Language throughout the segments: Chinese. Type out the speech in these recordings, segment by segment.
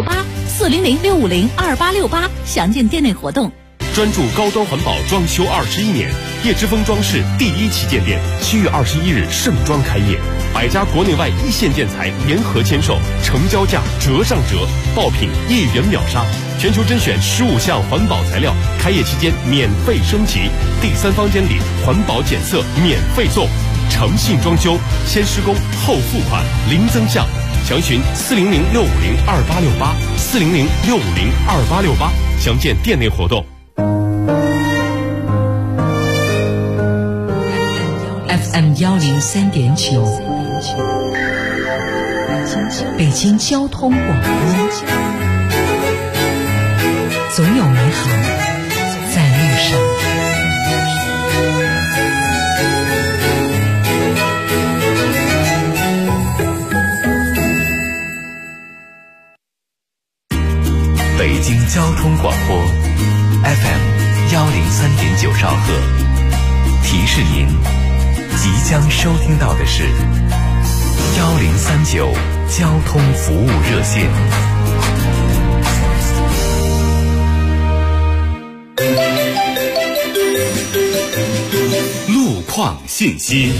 2868，400-650-2868，详见店内活动。 专注高端环保装修21年，叶之峰装饰第1旗舰店7月21日盛装开业，100家国内外一线建材联合签售，成交价折上折，爆品1元秒杀，全球甄选15项环保材料，开业期间免费升级，第3方监理，环保检测免费送，诚信装修，先施工后付款，零增项。详询400-650-2868，400-650-2868，详见店内活动。 FM 103.9，北京交通广播，总有美好在路上。 北京交通广播 FM 103.9兆赫，提示您即将收听到的是1039交通服务热线。 路况信息。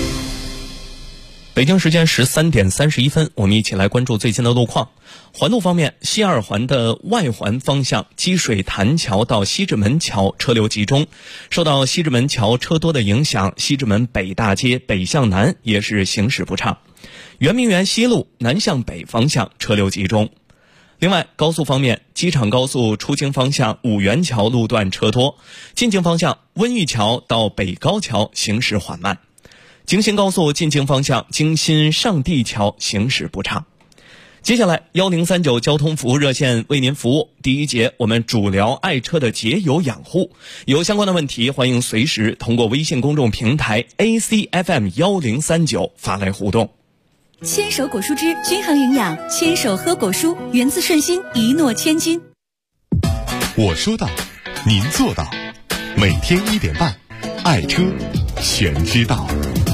北京时间13点31分，我们一起来关注最新的路况。环路方面，西二环的外环方向积水潭桥到西直门桥车流集中，受到西直门桥车多的影响，西直门北大街北向南也是行驶不畅。圆明园西路南向北方向车流集中。另外，高速方面，机场高速出京方向五元桥路段车多，进京方向温榆桥到北高桥行驶缓慢。京新高速进京方向京新上地桥行驶不畅。接下来1039交通服务热线为您服务。第一节，我们主聊爱车的节油养护，有相关的问题欢迎随时通过微信公众平台 ACFM1039 发来互动。 牵手果蔬汁均衡营养，牵手喝果蔬，源自顺心，一诺千金。 我说到，您做到，每天1点半，爱车全知道。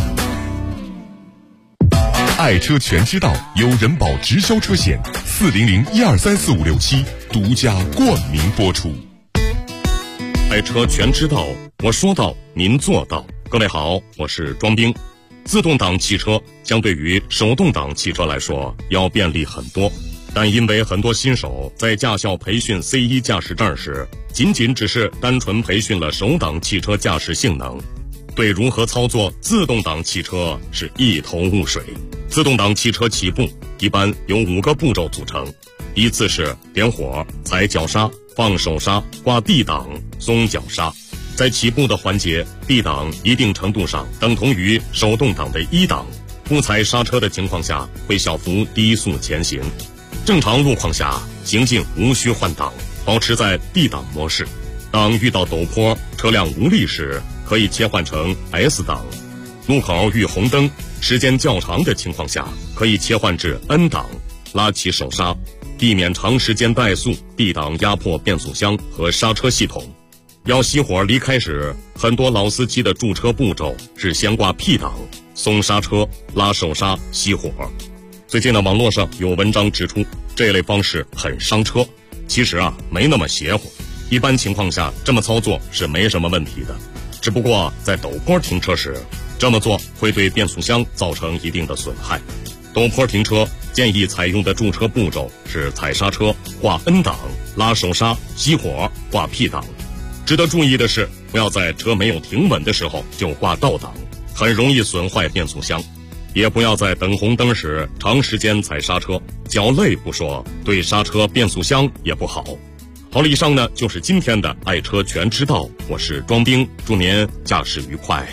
爱车全知道由人保直销车险400-1234567独家冠名播出。 爱车全知道，我说到，您做到。各位好，我是庄兵。自动挡汽车相对于手动挡汽车来说要便利很多，但因为很多新手在驾校培训 C1 驾驶证时，仅只是单纯培训了手挡汽车驾驶性能，对如何操作自动挡汽车是一头雾水。自动挡汽车起步一般由5个步骤组成，依次是点火、踩脚刹、放手刹、挂 D 档、松脚刹。在起步的环节， D 档一定程度上等同于手动挡的1档，不踩刹车的情况下会小幅低速前行。正常路况下，行进无需换挡，保持在 D 档模式。当遇到陡坡、车辆无力时，可以切换成 S 档。路口遇红灯、时间较长的情况下，可以切换至 N 档，拉起手刹，避免长时间怠速 D 档压迫变速箱和刹车系统。要熄火离开时，很多老司机的驻车步骤是先挂 P 档，松刹车、拉手刹、熄火。最近的网络上有文章指出，这类方式很伤车。其实没那么邪乎，一般情况下这么操作是没什么问题的。只不过在陡坡停车时，这么做会对变速箱造成一定的损害。陡坡停车建议采用的驻车步骤是踩刹车、挂 N 档、拉手刹、熄火、挂 P 档。值得注意的是，不要在车没有停稳的时候就挂倒档，很容易损坏变速箱。也不要在等红灯时长时间踩刹车，脚累不说，对刹车、变速箱也不好。好了，以上呢就是今天的爱车全知道，我是庄兵，祝您驾驶愉快。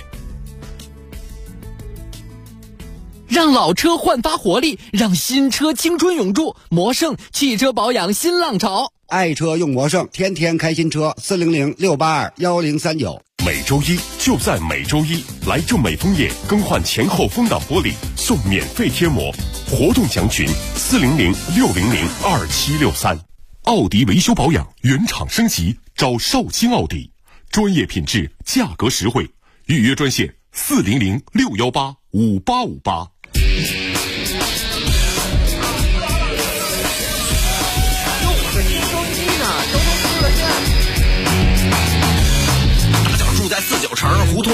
让老车焕发活力，让新车青春永驻。魔胜汽车保养新浪潮， 爱车用魔胜，天天开新车。400-682-1039。 每周一就在每周一，来正美枫叶更换前后风挡玻璃送免费贴膜，活动详询400-600-2763。奥迪维修保养原厂升级，找绍兴奥迪，专业品质，价格实惠，预约专线400-618-5858。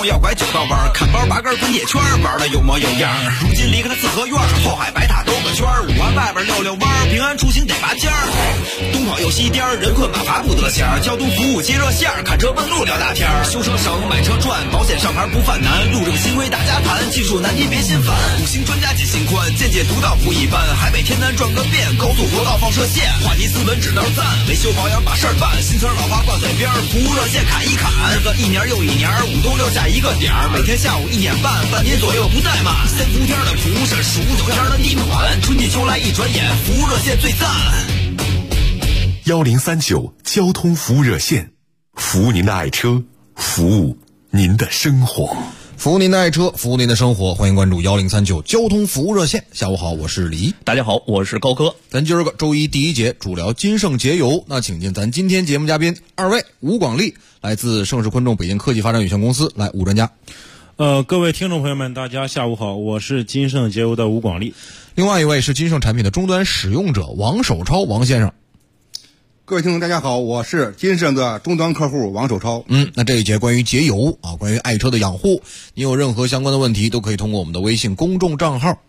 碰要拐9道弯，看包8根滚铁圈，玩的有模有样。如今离开了四合院，后海白塔兜个圈，5环外边溜溜弯，平安出行得拔尖儿。东跑又西颠，人困马乏不得闲，交通服务接热线，看车问路聊大天，修车省买车赚，保险上牌不犯难，路这个新规大家谈，技术难题别心烦。5星专家解心宽，见解独到不一般，海北天南转个遍，高速国道放射线，话题斯文指道赞，维修保养把事儿办，新车老花挂嘴边，服务热线砍一砍，个1年又1年，5冬6夏一个点儿，每天下午1点半，半年左右不怠慢。3伏天的蒲是数9天的地暖，春季秋来一转眼，服务热线最赞。 1039交通服务热线，服务您的爱车，服务您的生活。 服务您的爱车，服务您的生活，欢迎关注1039交通服务热线。下午好，我是李。 大家好，我是高哥。 咱今儿个周一第一节主聊金盛节油，那请进咱今天节目嘉宾2位，吴广利来自盛世昆众北京科技发展有限公司，来吴专家。 各位听众朋友们，大家下午好，我是金盛节油的吴广利。 另外一位是金盛产品的终端使用者王守超王先生。 各位听众大家好，我是金盛的终端客户王守超。 那这一节关于节油啊，关于爱车的养护，你有任何相关的问题都可以通过我们的微信公众账号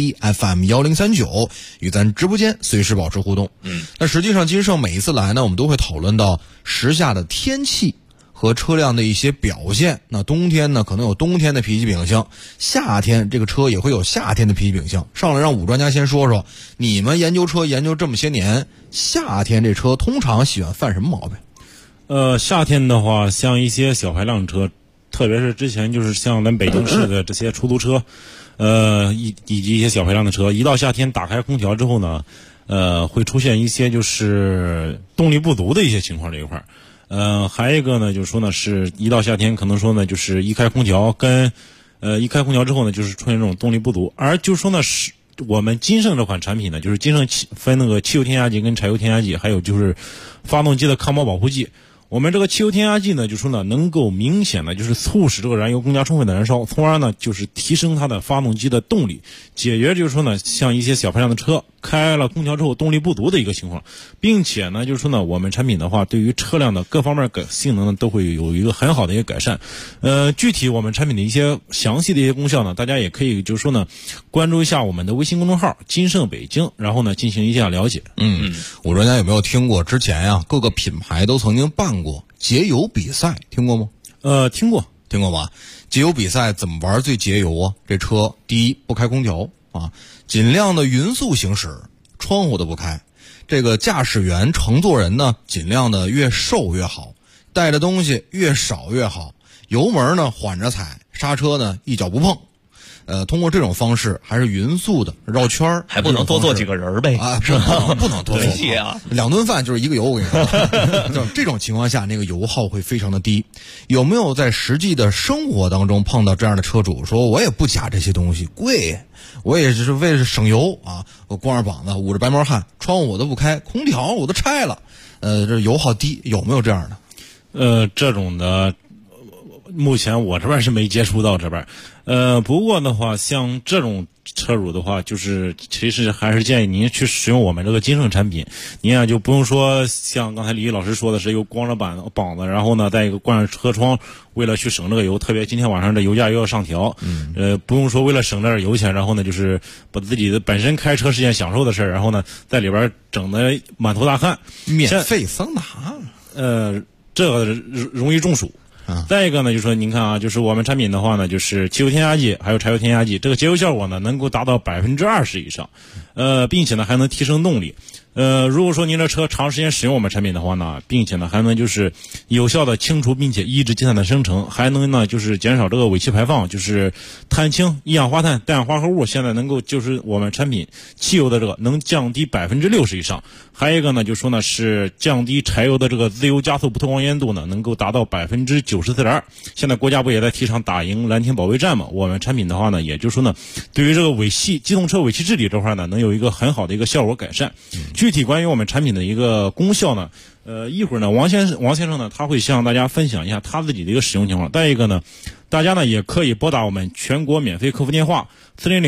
ACFM1039 与咱直播间随时保持互动。那实际上金盛每一次来呢，我们都会讨论到时下的天气和车辆的一些表现。那冬天呢，可能有冬天的脾气秉性，夏天这个车也会有夏天的脾气秉性。上来让武专家先说说，你们研究车研究这么些年，夏天这车通常喜欢犯什么毛病？ 夏天的话，像一些小排量车，特别是之前就是像咱北京市的这些出租车，以及一些小排量的车，一到夏天打开空调之后呢，会出现一些就是动力不足的一些情况这一块。还有一个呢，就是说呢，是一到夏天可能说呢，就是一开空调一开空调之后呢，就是出现这种动力不足。而就是说呢，是我们金盛这款产品呢，就是金盛分那个汽油添加剂跟柴油添加剂，还有就是发动机的抗爆保护剂。我们这个汽油添加剂呢，就是说呢，能够明显的就是促使这个燃油更加充分的燃烧，从而呢就是提升它的发动机的动力，解决就是说呢，像一些小排量的车开了空调之后动力不足的一个情况，并且呢就是说呢，我们产品的话对于车辆的各方面性能呢都会有一个很好的一个改善。具体我们产品的一些详细的一些功效呢，大家也可以就是说呢关注一下我们的微信公众号金盛北京，然后呢进行一下了解。 我专家有没有听过之前呀各个品牌都曾经办过节油比赛，听过吗？ 听过吧？节油比赛怎么玩最节油啊？这车第一不开空调啊，尽量的匀速行驶，窗户都不开。这个驾驶员乘坐人呢，尽量的越瘦越好，带的东西越少越好。油门呢缓着踩，刹车呢一脚不碰。通过这种方式还是匀速的绕圈， 还不能多坐几个人呗啊？不能多坐啊 ，2顿饭就是1个油，我跟你说。就这种情况下，那个油耗会非常的低。有没有在实际的生活当中碰到这样的车主，说我也不加这些东西，贵，我也是为了省油啊，我光着膀子捂着白毛汗，窗户我都不开，空调我都拆了，这油耗低，有没有这样的？这种的目前我这边是没接触到这边。不过的话，像这种车主的话，就是其实还是建议您去使用我们这个金盛产品。您啊就不用说像刚才李老师说的是又光着膀子，然后呢再一个关上车窗，为了去省这个油，特别今天晚上这油价又要上调，不用说为了省点油钱，然后呢就是把自己的本身开车是件享受的事儿，然后呢在里边整的满头大汗， 免费桑拿， 这个容易中暑。再一个呢，就是说您看啊，就是我们产品的话呢，就是汽油添加剂还有柴油添加剂，这个节油效果呢能够达到20%以上，并且呢还能提升动力。如果说您的车长时间使用我们产品的话呢，并且呢还能就是有效的清除并且抑制积碳的生成，还能呢就是减少这个尾气排放，就是碳氢、一氧化碳、氮氧化合物，现在能够就是我们产品汽油的这个能降低60%以上。还有一个呢，就是说呢是降低柴油的这个自由加速不透光烟度呢，能够达到94.2%。现在国家不也在提倡打赢蓝天保卫战嘛？我们产品的话呢，也就是说呢，对于这个机动车尾气治理这块呢，能有一个很好的一个效果改善。具体关于我们产品的一个功效呢，一会儿呢王先生呢他会向大家分享一下他自己的一个使用情况。再一个呢，大家呢也可以拨打我们全国免费客服电话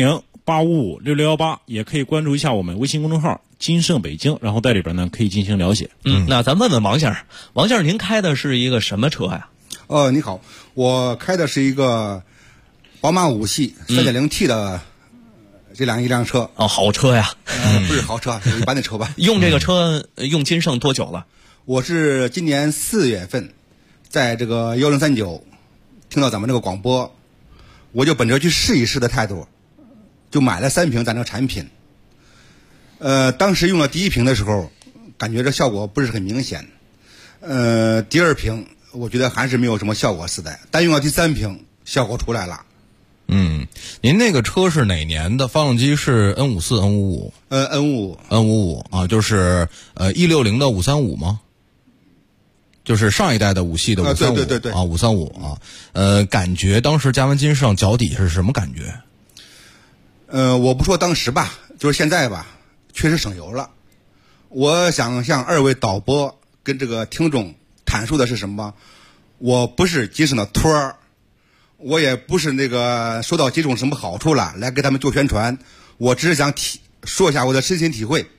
400-855-6618，也可以关注一下我们微信公众号金盛北京，然后在里边呢可以进行了解。 那咱问问王先生，您开的是一个什么车呀？ 你好，我开的是一个宝马5系 3.0T 的一辆车。 好车呀。 不是豪车，一般的车吧。 用这个车用金盛多久了？ 我是今年4月份在这个1039听到咱们这个广播，我就本着去试一试的态度，就买了3瓶咱这个产品。当时用了第1瓶的时候，感觉这效果不是很明显。第2瓶我觉得还是没有什么效果似的，但用了第3瓶效果出来了。 您那个车是哪年的？发动机是 N54、N55？ N55 啊，就是160的535吗？就是上一代的5系的535。对啊，535啊。感觉当时加完金盛脚底是什么感觉？ 我不说当时吧，就是现在吧，确实省油了。我想向2位导播跟这个听众阐述的是什么？我不是金盛的托儿，我也不是那个收到几种什么好处了来给他们做宣传，我只是想说一下我的深心体会。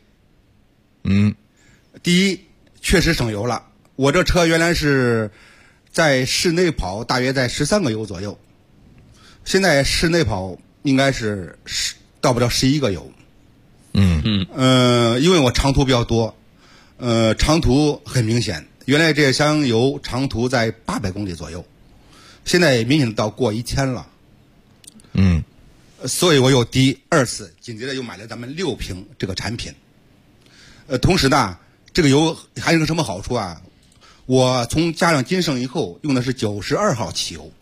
第一，确实省油了。我这车原来是在室内跑大约在13个油左右，现在室内跑应该是到不了11个油。因为我长途比较多，长途很明显，原来这箱油长途在800公里左右，现在明显到过1000了。所以我又第2次紧接着又买了咱们6瓶这个产品。同时呢，这个油还有个什么好处啊？我从加上金盛以后用的是92号汽油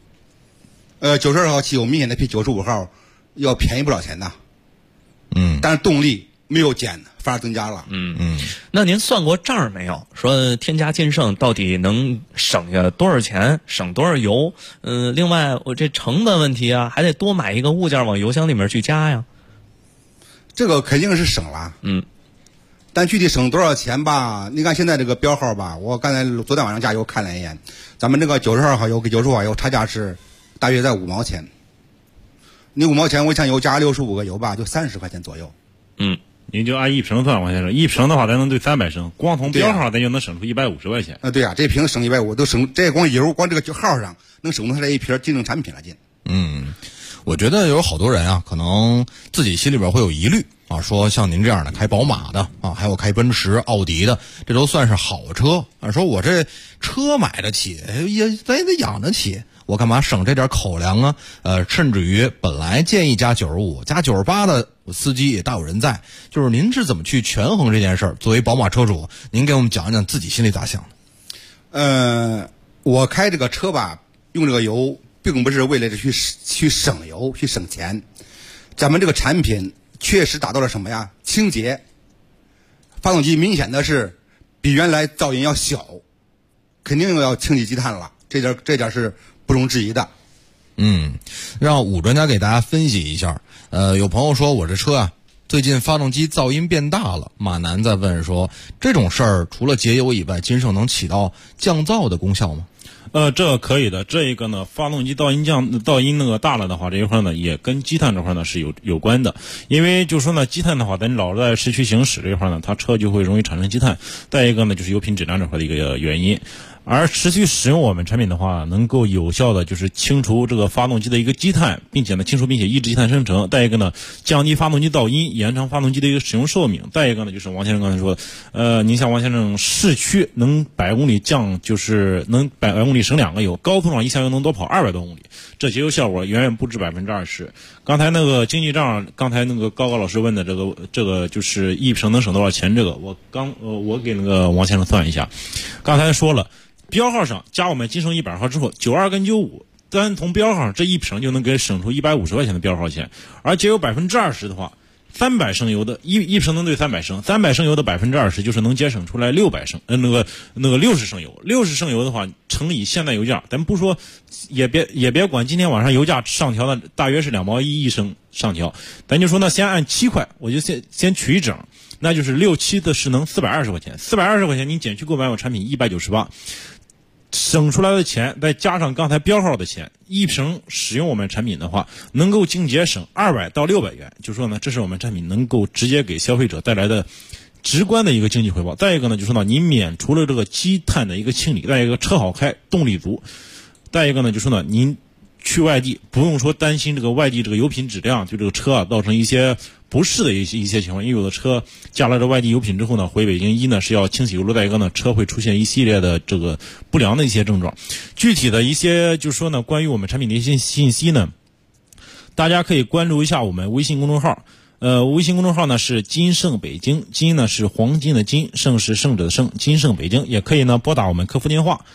，92号汽油明显的比95号要便宜不少钱呢。但是动力没有减，反而增加了。 那您算过账没有？说添加金盛到底能省下多少钱，省多少油？另外我这成本问题啊，还得多买一个物件往油箱里面去加呀。 这个肯定是省了。但具体省多少钱吧？你看现在这个标号吧，我刚才昨天晚上加油看了一眼，咱们这个92号油跟95号油差价是大约在5毛钱。你5毛钱，我想油加65个油吧，就30块钱左右。 您就按1瓶算，王先生，1瓶的话咱能兑300升，光从标号咱就能省出150块钱。 对啊，这瓶省150都省，这光油光这个号上能省出它这一瓶金盛产品来进。 我觉得有好多人啊，可能自己心里边会有疑虑啊，说像您这样的开宝马的啊，还有开奔驰、奥迪的，这都算是好车啊。说我这车买得起，也咱也得养得起，我干嘛省这点口粮啊？甚至于本来建议加95、加98的司机也大有人在。就是您是怎么去权衡这件事儿？作为宝马车主，您给我们讲讲自己心里咋想的？我开这个车吧，用这个油并不是为了去省油、去省钱。咱们这个产品确实达到了什么呀？清洁，发动机明显的是比原来噪音要小，肯定要清洗积碳了，这点是不容置疑的。 让武专家给大家分析一下。有朋友说我这车啊，最近发动机噪音变大了。马南在问说，这种事儿除了节油以外，金盛能起到降噪的功效吗？ 这可以的。这一个呢，发动机噪音那个大了的话，这一块呢也跟积碳这块呢是有关的。因为就说呢，积碳的话，咱老在市区行驶这一块呢，它车就会容易产生积碳。再一个呢，就是油品质量这块的一个原因。而持续使用我们产品的话，能够有效的就是清除这个发动机的一个积碳，并且抑制积碳生成。再一个呢，降低发动机噪音，延长发动机的一个使用寿命。再一个呢，就是王先生刚才说，您像王先生市区能100公里就是能100公里省2个油，高速上一箱油能多跑200多公里，这节油效果远远不止20%。刚才那个经济账，刚才那个高老师问的这个就是1瓶能省多少钱，这个我给那个王先生算一下，刚才说了。标号上加我们金盛100号之后，92跟95，单从标号上这1瓶就能给省出150块钱的标号钱。而节油20%的话，300升油的一瓶能兑300升，300升油的20%就是能节省出来600升，那个60升油，60升油的话乘以现在油价，咱不说也别管今天晚上油价上调的大约是2毛1一升上调，咱就说呢，先按7块，我就先取一整。那就是6、7的是能420块钱，420块钱你减去购买我产品198，省出来的钱再加上刚才标号的钱，1瓶使用我们产品的话，能够净节省200到600元。就说呢，这是我们产品能够直接给消费者带来的直观的一个经济回报。再一个呢，就是呢，你免除了这个积碳的一个清理，再一个车好开，动力足。再一个呢，就是呢，您去外地不用说担心这个外地这个油品质量对这个车造成一些不适的一些情况，因为有的车加了这外地油品之后呢，回北京呢是要清洗油路，再一个呢，车会出现一系列的这个不良的一些症状。具体的一些就是说呢，关于我们产品的一些信息呢，大家可以关注一下我们微信公众号。微信公众号呢是金盛北京，金呢是黄金的金，盛是胜者的胜，金盛北京。也可以呢拨打我们客服电话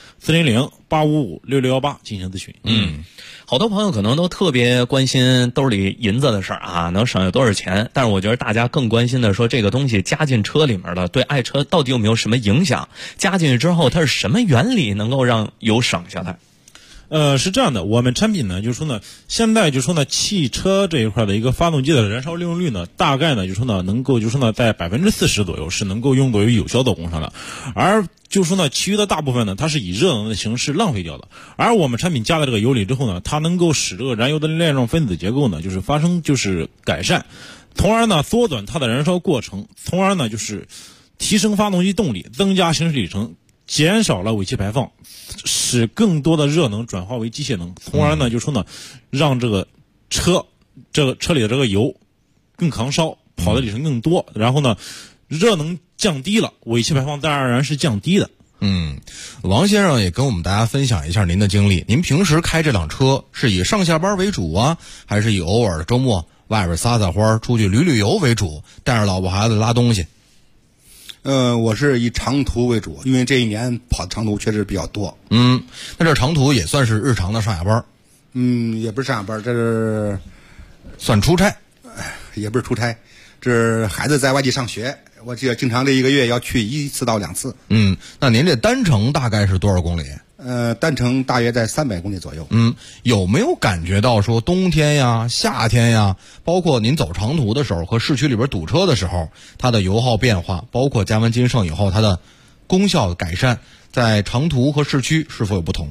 400-855-6618进行咨询。 好多朋友可能都特别关心兜里银子的事儿啊，能省下多少钱？但是我觉得大家更关心的说，这个东西加进车里面的，对爱车到底有没有什么影响？加进去之后，它是什么原理能够让油省下来？ 是这样的，我们产品呢，就是说呢，现在就是说呢，汽车这一块的一个发动机的燃烧利用率呢，大概呢，就是说呢，能够就是说呢，在40%左右是能够用作为有效的工上的，而就是说呢，其余的大部分呢，它是以热能的形式浪费掉的。而我们产品加在这个油里之后呢，它能够使这个燃油的链状分子结构呢，就是发生就是改善，从而呢缩短它的燃烧过程，从而呢就是提升发动机动力，增加行驶里程，减少了尾气排放，使更多的热能转化为机械能，从而呢就说呢，让这个车里的这个油更抗烧，跑的里程更多，然后呢热能降低了，尾气排放自然而然是降低的。 王先生也跟我们大家分享一下您的经历。您平时开这辆车是以上下班为主啊，还是以偶尔的周末外边撒花出去旅游为主，带着老婆孩子拉东西？ 我是以长途为主，因为这一年跑的长途确实比较多。 那这长途也算是日常的上下班？ 也不是上下班，这是算出差， 也不是出差，这是孩子在外地上学，我这经常这一个月要去1次到2次。 那您这单程大概是多少公里？ 单程大约在300公里左右。 有没有感觉到说冬天呀、夏天呀，包括您走长途的时候和市区里边堵车的时候，它的油耗变化，包括加完金盛以后它的功效的改善，在长途和市区是否有不同？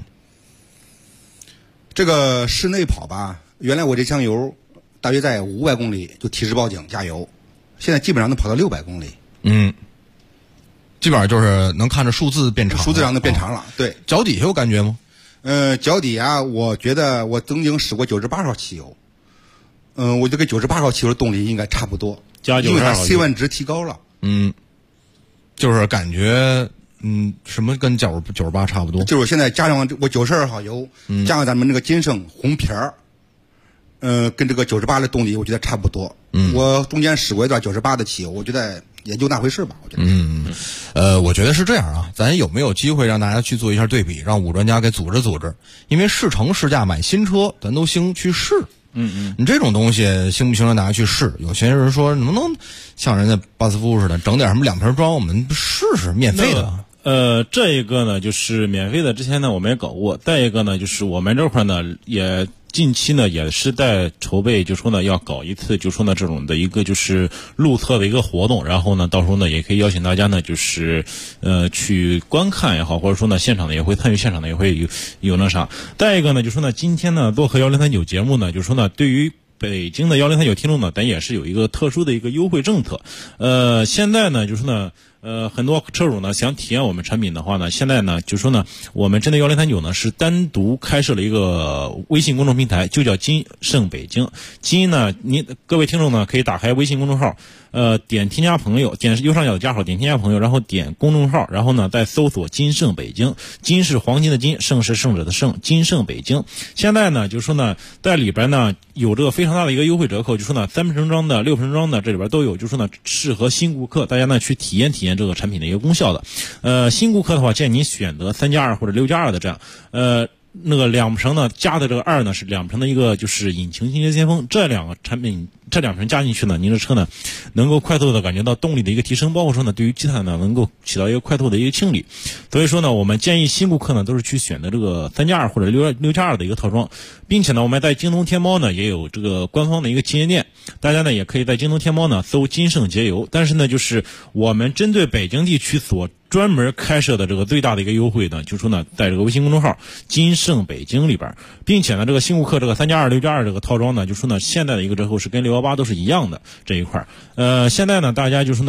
这个室内跑吧，原来我这箱油大约在500公里就提示报警加油，现在基本上能跑到600公里。 基本上就是能看着数字变长， 数字上能变长了。对， 脚底下有感觉吗？ 脚底啊，我觉得我曾经使过98号汽油，我就跟98号汽油的动力应该差不多， 加因为它 C1 值提高了。 就是感觉什么跟98差不多？ 就是现在加上我92号油，加上咱们那个金盛红皮儿，跟这个98的动力我觉得差不多。我中间使过一段98的汽油，我觉得也就那回事吧，我觉得。 我觉得是这样啊，咱有没有机会让大家去做一下对比，让武专家给组织？因为试乘试驾买新车，咱都兴去试。你这种东西兴不兴让大家去试？有些人说能不能像人家巴斯夫似的，整点什么2瓶装，我们试试，免费的。 这一个呢就是免费的，之前呢我们也搞过。再一个呢就是我们这块呢也近期呢也是在筹备，就说呢要搞一次，就说呢这种的一个就是路测的一个活动，然后呢到时候呢也可以邀请大家呢就是去观看也好，或者说呢现场呢也会参与，现场呢也会有那啥。再一个呢就说呢今天呢做客1039节目呢，就说呢对于北京的1039听众呢，咱也是有一个特殊的一个优惠政策。现在呢就说呢很多车主呢想体验我们产品的话呢，现在呢就说呢我们针对1039呢是单独开设了一个微信公众平台，就叫金盛北京。金呢各位听众呢可以打开微信公众号，点添加朋友，点右上角的加号，点添加朋友，然后点公众号，然后呢再搜索金盛北京。金是黄金的金，盛是胜者的胜，金盛北京。现在呢就说呢在里边呢有这个非常大的一个优惠折扣，就说呢3瓶装的、6瓶装的这里边都有，就说呢适合新顾客大家呢去体验这个产品的一个功效的。新顾客的话建议您选择3+2或者6+2的这样。那个2瓶呢加的这个2呢是2瓶的一个就是引擎清洁先锋，这两个产品这2瓶加进去呢，您的车呢能够快速的感觉到动力的一个提升，包括说呢对于积碳呢能够起到一个快速的一个清理。所以说呢我们建议新顾客呢都是去选择这个3+2或者6+2的一个套装，并且呢我们在京东天猫呢也有这个官方的一个旗舰店，大家呢也可以在京东天猫呢搜金盛节油。但是呢就是我们针对北京地区所专门开设的这个最大的一个优惠呢，就说呢在这个微信公众号金盛北京里边，并且呢这个新顾客这个3+2、6+2这个套装呢，就说呢现在的一个折扣是跟618都是一样的这一块。现在呢大家就说呢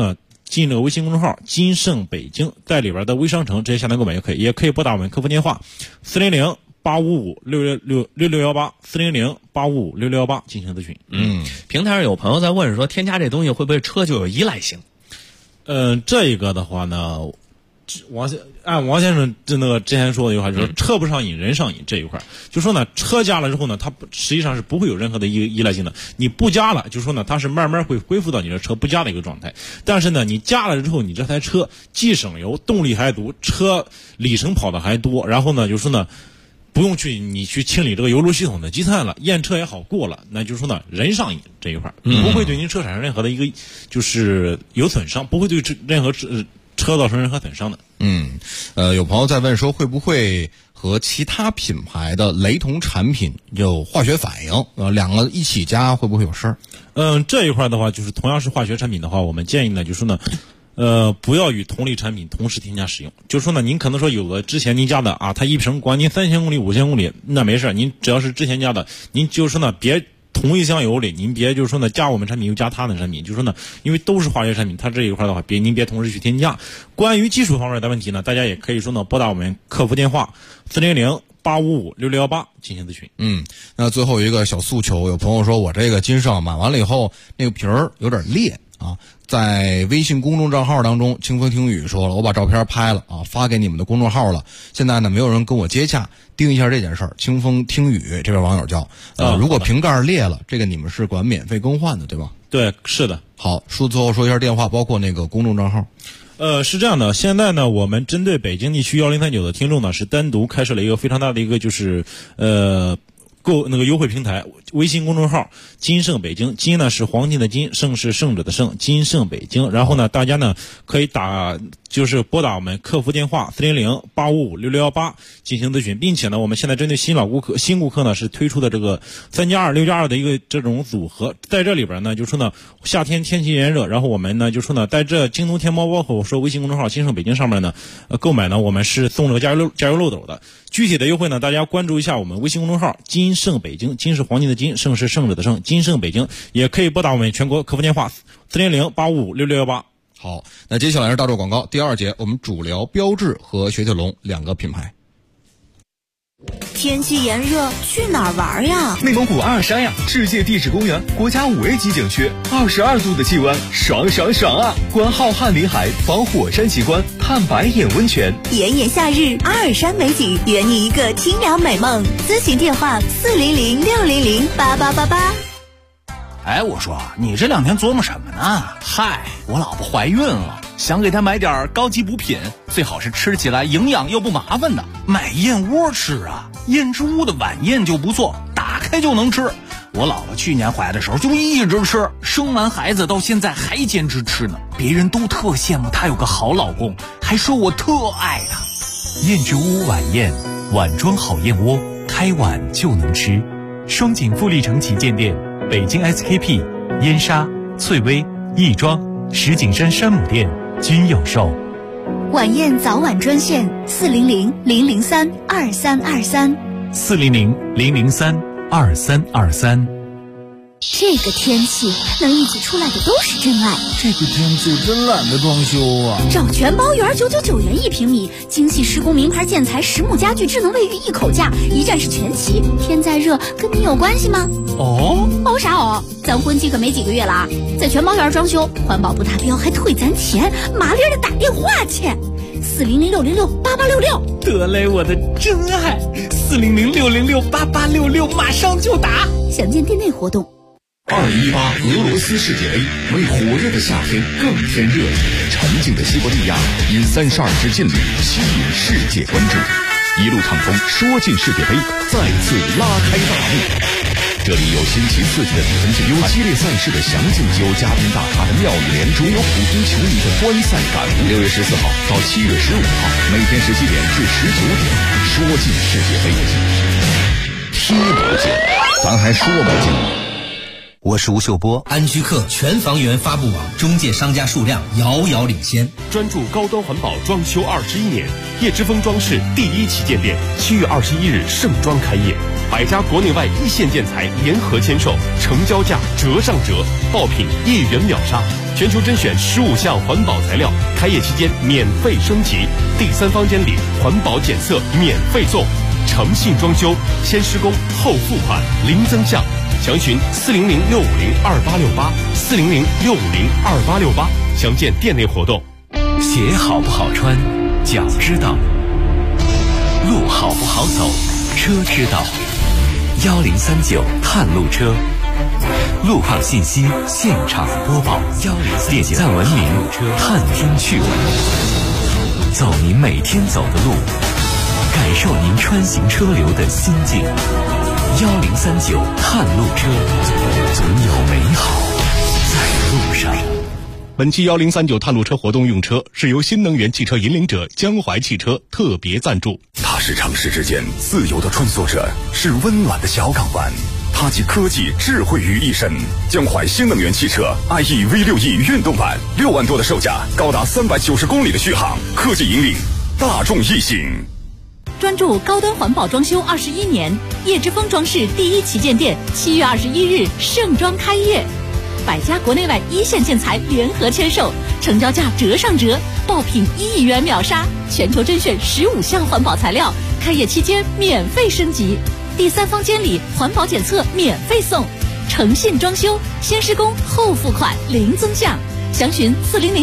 进这个微信公众号金盛北京，在里边的微商城直接下单购买就可以，也可以拨打我们客服电话400-855-6618，400-855-6618进行咨询。 平台上有朋友在问说，添加这东西会不会车就有依赖性？ 这一个的话呢，按王先生那个之前说的一句话，就是车不上瘾人上瘾这一块，就说呢，车加了之后呢，它实际上是不会有任何的依赖性的。你不加了，就说呢，它是慢慢会恢复到你的车不加的一个状态。但是呢，你加了之后，你这台车既省油，动力还足，车里程跑的还多，然后呢，就说呢，不用你去清理这个油路系统的积碳了，验车也好过了，那就是说呢，人上瘾这一块，不会对您车产生任何的一个就是有损伤，不会对任何车造成任何损伤的。 有朋友在问说，会不会和其他品牌的雷同产品有化学反应？两个一起加会不会有事儿？ 这一块的话，就是同样是化学产品的话，我们建议呢，就是说呢，不要与同类产品同时添加使用。就是说呢，您可能说有的之前您加的啊，它一瓶管您3000公里、5000公里，那没事，您只要是之前加的，您就是说呢，别同一箱油里，您别就是说呢加我们产品又加他的产品，就是说呢，因为都是化学产品，它这一块的话，您别同时去添加。关于技术方面的问题呢，大家也可以说呢拨打我们客服电话400-855-6618进行咨询。 那最后一个小诉求，有朋友说我这个金盛买完了以后，那个皮儿有点裂啊。在微信公众账号当中，清风听雨说了，我把照片拍了啊，发给你们的公众号了。现在呢，没有人跟我接洽，盯一下这件事儿。清风听雨这位网友叫如果瓶盖裂了，这个你们是管免费更换的，对吧？ 对，是的。 好，最后说一下电话，包括那个公众账号。 是这样的，现在呢，我们针对北京地区1039的听众呢，是单独开设了一个非常大的一个就是那个优惠平台，微信公众号金盛北京，金呢是黄金的金，盛是胜者的胜，金盛北京。然后呢，大家呢可以就是拨打我们客服电话400-855-6618进行咨询，并且呢，我们现在针对新顾客呢是推出的这个3+2、6+2的一个这种组合，在这里边呢，就说呢，夏天天气炎热，然后我们呢就说呢，在这京东、天猫包括我说微信公众号金盛北京上面呢，购买呢我们是送这个加油漏斗的。具体的优惠呢，大家关注一下我们微信公众号金盛北京，金是黄金的金，盛是胜者的胜，金盛北京，也可以拨打我们全国客服电话400-855-6618。 好，那接下来是大众广告。第二节，我们主聊标致和雪铁龙两个品牌。 天气炎热，去哪儿玩呀？ 内蒙古阿尔山呀，世界地质公园，国家5A级景区，22度的气温，爽爽爽啊！观浩瀚林海，访火山奇观，探白眼温泉。 炎炎夏日，阿尔山美景，圆你一个清凉美梦。咨询电话400-600-8888。 哎，我说你这2天琢磨什么呢？嗨，我老婆怀孕了，想给她买点高级补品，最好是吃起来营养又不麻烦的。买燕窝吃啊，燕之屋的晚宴就不错，打开就能吃。我老婆去年怀的时候就一直吃，生完孩子到现在还坚持吃呢。别人都特羡慕她有个好老公，还说我特爱她。 燕之屋晚宴，碗装好燕窝，开碗就能吃。双井富力城旗舰店、北京 SKP、燕莎、翠微、亦庄、石景山山姆店均有售。 晚宴早晚专线400-003-2323。 400-003-2323。 这个天气能一起出来的都是真爱。 这个天气真懒得装修啊！ 找全包园999元1平米，精细施工名牌建材，实木家具，智能卫浴一口价，一站式全齐。天再热，跟你有关系吗？哦啥哦？咱婚期可没几个月了啊！在全包园装修，环保不达标还退咱钱，麻利的打电话去。400-606-8866。 得嘞，我的真爱！400-606-8866，马上就打。 详见店内活动。 2018俄罗斯世界杯为火热的夏天更添热情，沉静的西伯利亚因32支劲旅吸引世界关注，一路畅风说进世界杯，再次拉开大幕。这里有新奇刺激的比分竞有激烈赛事的详尽，有嘉宾大咖的妙语连珠，有普通球迷的观赛感悟。6月14号到7月15号，每天17点至19点，说进世界杯，踢不进，咱还说不进。 我是吴秀波，安居客全房源发布网中介商家数量遥遥领先， 专注高端环保装修21年，叶之峰装饰第1旗舰店7月21日盛装开业，100家国内外一线建材联合签售，成交价折上折，爆品1元秒杀。 全球甄选15项环保材料，开业期间免费升级。第3房间里环保检测免费送，诚信装修，先施工后付款，零增项。详询400-650-2868，400-650-2868，详见店内活动。 鞋好不好穿，脚知道；路好不好走，车知道。1039探路车，路况信息现场播报。点赞文明，探听趣闻，走您每天走的路，感受您穿行车流的心境。1039探路车，总有美好在路上。 本期1039探路车活动用车是由新能源汽车引领者江淮汽车特别赞助。 它是城市之间自由的穿梭者，是温暖的小港湾。它集科技智慧于一身。江淮新能源汽车 IE V6E 运动版，6万多的售价，高达390公里的续航，科技引领大众一心。 专注高端环保装修21年，叶之峰装饰第1旗舰店7月21日盛装开业，100家国内外一线建材联合签售，成交价折上折，爆品1亿元秒杀，全球甄选15项环保材料，开业期间免费升级。第3房间里环保检测免费送，诚信装修，先施工后付款，零增项。详询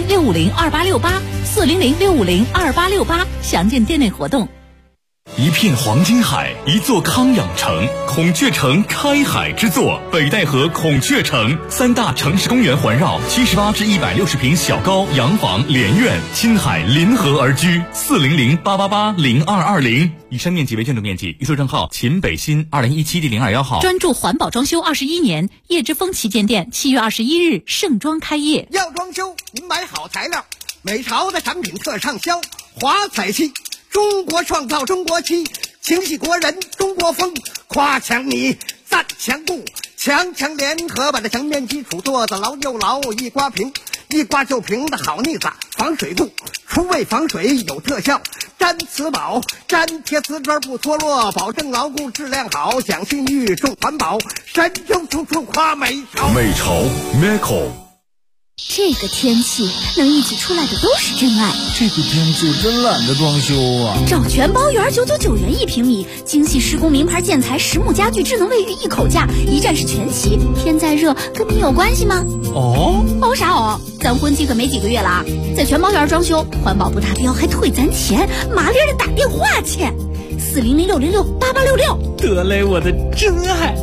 400-650-2868，400-650-2868，详见店内活动。 一片黄金海，一座康养城，孔雀城开海之作，北戴河孔雀城，3大城市公园环绕，78至160平小高洋房连院，亲海临河而居。400-888-0220，以上面积为建筑面积。预售证号秦北新2017第021号。 专注环保装修21年，叶之峰旗舰店7月21日盛装开业。 要装修，您买好材料，美潮的产品特畅销，华彩漆。中国创造中国漆，情系国人中国风，夸墙你赞墙布，强联合把这墙面基础做得牢又牢，一刮平一刮就平的好腻子，防水布，除味防水有特效，粘瓷宝粘贴瓷砖不脱落，保证牢固质量好，讲信誉重环保，神州处处夸美潮。 美潮 Meco。 这个天气能一起出来的都是真爱。 这个天就真懒得装修啊！ 找全包园999元1平米，精细施工名牌建材实木家具智能卫浴一口价，一站式全齐。天再热跟你有关系吗？哦啥哦？咱婚期可没几个月了啊！在全包园装修，环保不达标还退咱钱，麻利的打电话去。400-606-8866， 得嘞，我的真爱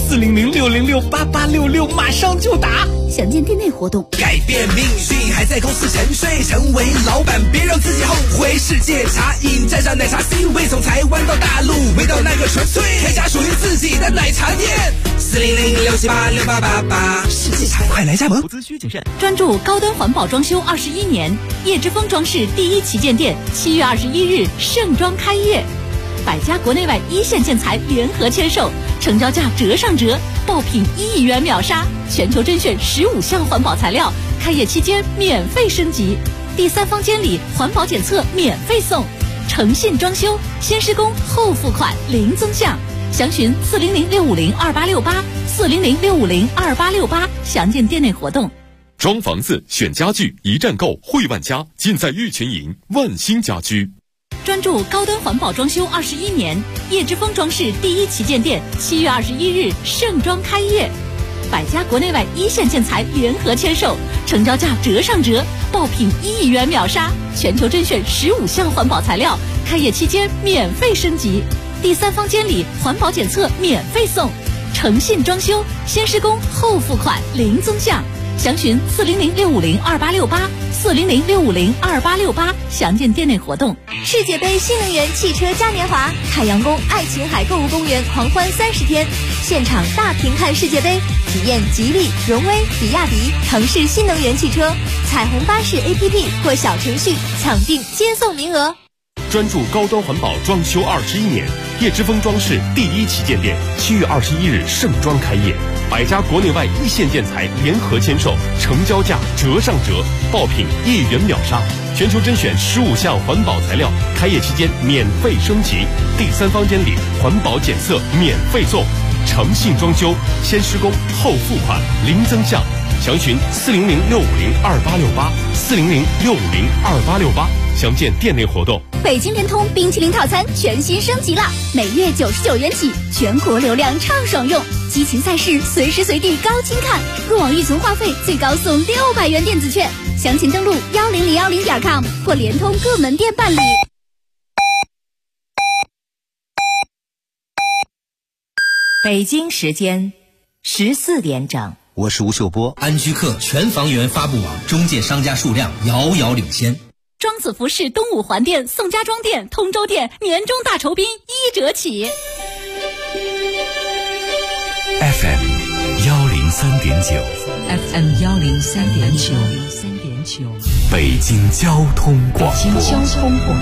！400-606-8866，马上就打！ 详见店内活动。 改变命运还在公司沉睡，成为老板别让自己后悔。世界茶饮沾上奶茶 C 味，从台湾到大陆，味道那个纯粹，开家属于自己的奶茶店。400-678-6888，世界茶快来加盟， 资需谨慎。 专注高端环保装修21年，叶之峰装饰第1旗舰店7月21日盛装开业，100家国内外一线建材联合签售，成交价折上折，爆品1亿元秒杀，全球甄选15项环保材料，开业期间免费升级。第3房间里环保检测免费送，诚信装修，先施工后付款，零增项。详询400-650-2868，400-650-2868，详见店内活动。 装房子选家具一站购，汇万家，尽在玉群营万兴家居。 专注高端环保装修21年，叶之峰装饰第1旗舰店7月21日盛装开业，100家国内外一线建材联合签售，成交价折上折，爆品1亿元秒杀，全球甄选15项环保材料，开业期间免费升级。第3房间里环保检测免费送，诚信装修，先施工后付款，零增项。详询400-650-2868，400-650-2868，详见店内活动。 世界杯新能源汽车嘉年华，海洋宫爱琴海购物公园狂欢30天，现场大屏看世界杯，体验吉利、荣威、比亚迪、腾势新能源汽车，彩虹巴士 APP 或小程序抢订接送名额。 专注高端环保装修21年，叶之峰装饰第1旗舰店7月21日盛装开业，100家国内外一线建材联合签售，成交价折上折，爆品1亿元秒杀，全球甄选15项环保材料，开业期间免费升级。第3房间里环保检测免费送，诚信装修，先施工后付款，零增项。 详询400-650-2868，400-650-2868，详见店内活动。 北京联通冰淇淋套餐全新升级了，每月99元起，全国流量畅爽用，激情赛事随时随地高清看，入网预存话费最高送600元电子券，详情登录10010.com 或联通各门店办理。 北京时间14点整。 我是吴秀波。安居客全房源发布网中介商家数量遥遥领先。 庄子服饰东五环店、宋家庄店、通州店年终大酬宾1折起。 FM 103.9 FM 103.9 北京交通广播。 北京交通广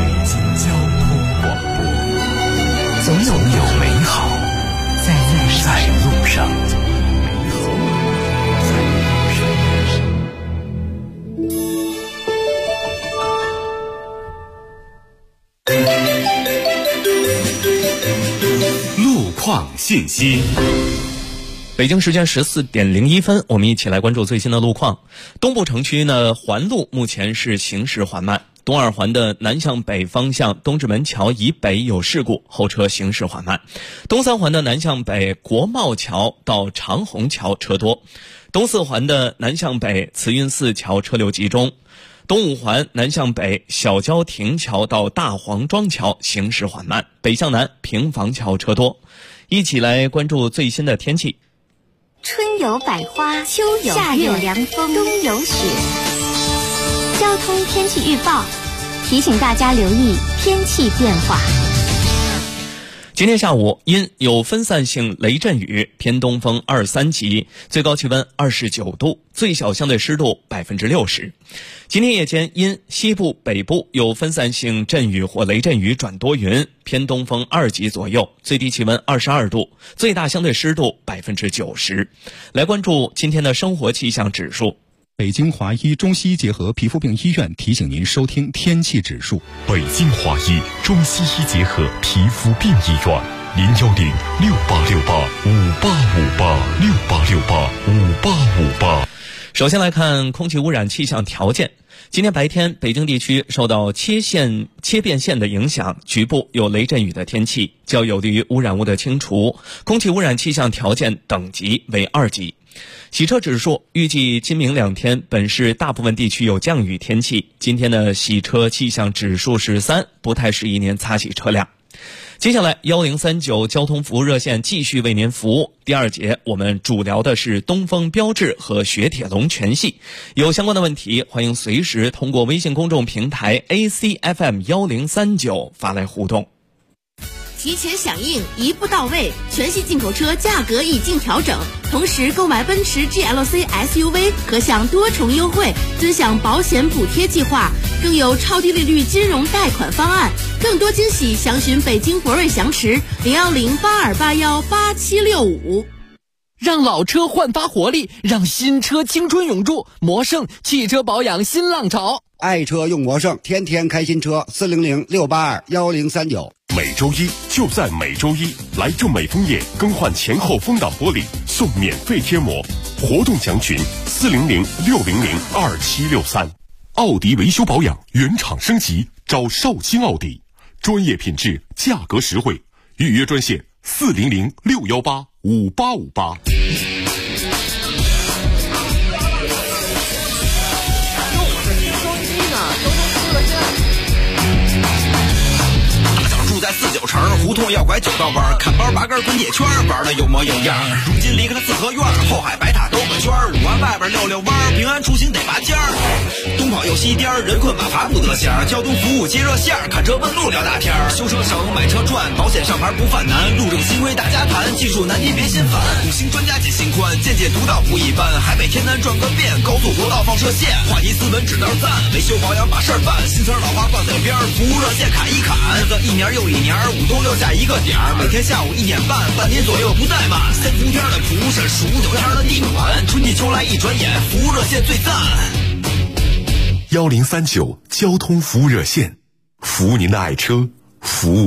播。总有美好在路上。 路况信息。 北京时间14点01分，我们一起来关注最新的路况。东部城区呢，环路目前是行驶缓慢。东二环的南向北方向东直门桥以北有事故，后车行驶缓慢。东三环的南向北国贸桥到长虹桥车多。东四环的南向北慈云寺桥车流集中。东五环南向北小郊亭桥到大黄庄桥行驶缓慢，北向南平房桥车多。一起来关注最新的天气。 春有百花，秋有夏有凉风，冬有雪。交通天气预报提醒大家留意天气变化。 今天下午因有分散性雷阵雨，偏东风2、3级，最高气温29度，最小相对湿度60%。今天夜间因西部、北部有分散性阵雨或雷阵雨转多云，偏东风2级左右，最低气温22度，最大相对湿度90%。来关注今天的生活气象指数。 北京华医中西医结合皮肤病医院提醒您收听天气指数。 北京华医中西医结合皮肤病医院，010-6868-5858，6868-5858。 首先来看空气污染气象条件。今天白天，北京地区受到切变线的影响，局部有雷阵雨的天气，较有利于污染物的清除，空气污染气象条件等级为2级。洗车指数预计今明2天，本市大部分地区有降雨天气。今天的洗车气象指数是3，不太适宜您擦洗车辆。接下来1039交通服务热线继续为您服务。第2节我们主聊的是东风标致和雪铁龙全系，有相关的问题欢迎随时通过微信公众平台 ACFM1039 发来互动。 提前响应，一步到位，全系进口车价格已经调整，同时购买奔驰 GLC SUV 可享多重优惠，尊享保险补贴计划，更有超低利率金融贷款方案，更多惊喜详询北京博瑞翔驰010-8281-8765。 让老车焕发活力，让新车青春永驻。魔胜汽车保养新浪潮， 爱车用魔胜，天天开新车。400-682-1039。 每周一就在每周一，来众美枫叶更换前后风挡玻璃送免费贴膜，活动详询400-600-2763。奥迪维修保养原厂升级，找绍兴奥迪，专业品质，价格实惠，预约专线400-618-5858。 在49城胡同要拐9道弯，看包拔根滚铁圈，玩的有模有样。如今离开了四合院，后海白塔兜个圈，5环外边溜溜弯，平安出行得拔尖儿。东跑又西颠，人困马乏不得闲，交通服务接热线，看车问路聊大天。修车省，买车赚，保险上牌不犯难，路政新规大家谈，技术难题别心烦。5星专家解心宽，见解独到不一般，海北天南转个遍，高速国道放射线，话题斯文只能赞，维修保养把事儿办，新词老话放嘴边，服务热线砍一砍，日子一年又一年，5东6下一个点儿，每天下午1点半，半年左右不怠慢。3伏天的蒲是数9天的地暖，春季秋来一转眼，服务热线最赞。 1039交通服务热线，服务您的爱车，服务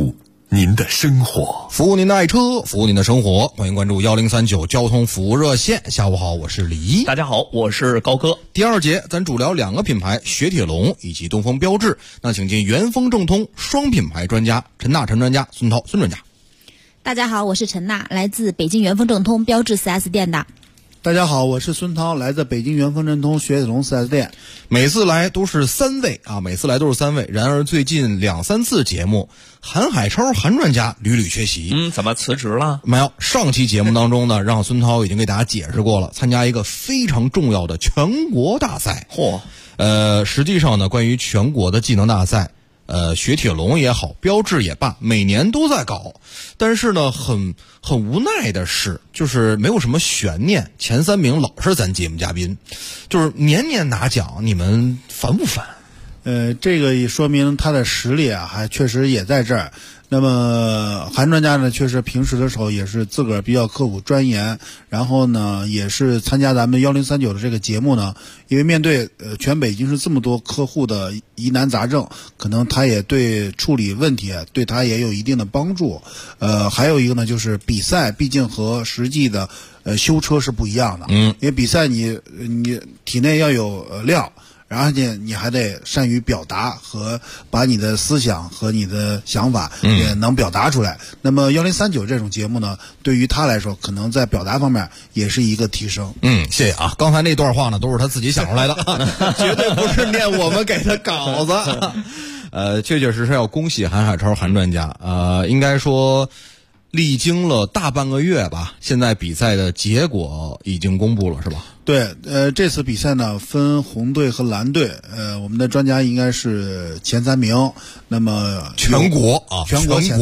您的生活， 服务您的爱车，服务您的生活。欢迎关注1039交通服务热线。下午好，我是李一。 大家好，我是高哥。 第二节咱主聊两个品牌，雪铁龙以及东风标致。那请进元丰正通双品牌专家陈娜陈专家，孙涛孙专家。 大家好，我是陈娜，来自北京元丰正通标致 4S 店的。 大家好，我是孙涛，来自北京元丰正通雪铁龙 4S 店。 每次来都是3位啊，然而最近2、3次节目，韩海超韩专家屡屡缺席。 怎么辞职了？ 没有，上期节目当中呢，让孙涛已经给大家解释过了，参加一个非常重要的全国大赛。实际上呢，关于全国的技能大赛，雪铁龙也好，标致也罢，每年都在搞，但是呢，很无奈的是，就是没有什么悬念，前3名老是咱节目嘉宾，就是年年拿奖，你们烦不烦？ 这个也说明他的实力啊，还确实也在这儿。那么韩专家呢，确实平时的时候也是自个儿比较刻苦钻研，然后呢，也是参加咱们1039的这个节目呢，因为面对全北京市这么多客户的疑难杂症，可能他也对处理问题对他也有一定的帮助。还有一个呢，就是比赛毕竟和实际的修车是不一样的。因为比赛你体内要有料。然后呢，你还得善于表达和把你的思想和你的想法也能表达出来。那么1039这种节目呢，对于他来说，可能在表达方面也是一个提升。 谢谢啊！刚才那段话呢，都是他自己想出来的，绝对不是念我们给他稿子。确确实实要恭喜韩海超韩专家。应该说，历经了大半个月吧，现在比赛的结果已经公布了，是吧？ 对，这次比赛呢分红队和蓝队，我们的专家应该是前3名。那么全国前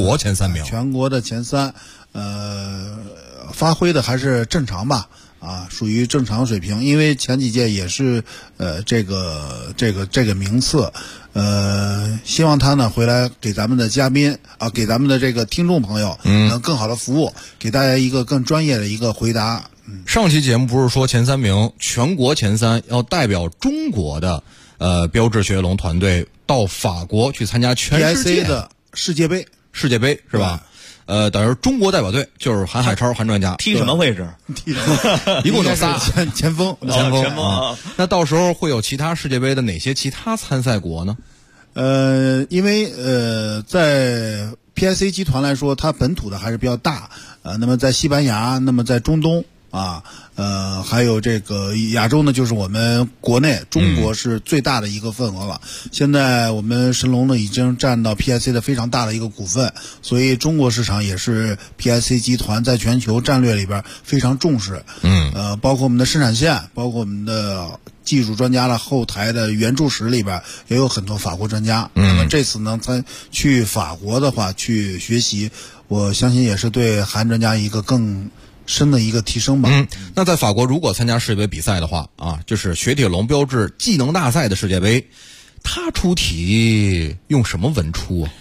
3名， 全国的前3，发挥的还是正常吧，属于正常水平。因为前几届也是这个名次，希望他呢回来给咱们的嘉宾给咱们的这个听众朋友能更好的服务，给大家一个更专业的一个回答。 上期节目不是说前3名全国前3要代表中国的标致雪铁龙团队到法国去参加全世界的世界杯是吧？等于中国代表队就是韩海超韩专家。 踢什么位置？ 一共有3， 前锋啊。那到时候会有其他世界杯的哪些其他参赛国呢？ 因为在 PIC 集团来说，它本土的还是比较大。那么在西班牙，那么在中东。还有这个亚洲呢，就是我们国内中国是最大的一个份额了。现在我们神龙呢已经占到 PIC 的非常大的一个股份，所以中国市场也是 PIC 集团在全球战略里边非常重视。包括我们的生产线，包括我们的技术专家的后台的援助室里边也有很多法国专家。那么这次呢，他去法国的话去学习，我相信也是对韩专家一个更深的一个提升吧。 那在法国如果参加世界杯比赛的话就是雪铁龙标致技能大赛的世界杯，他出题用什么文出啊？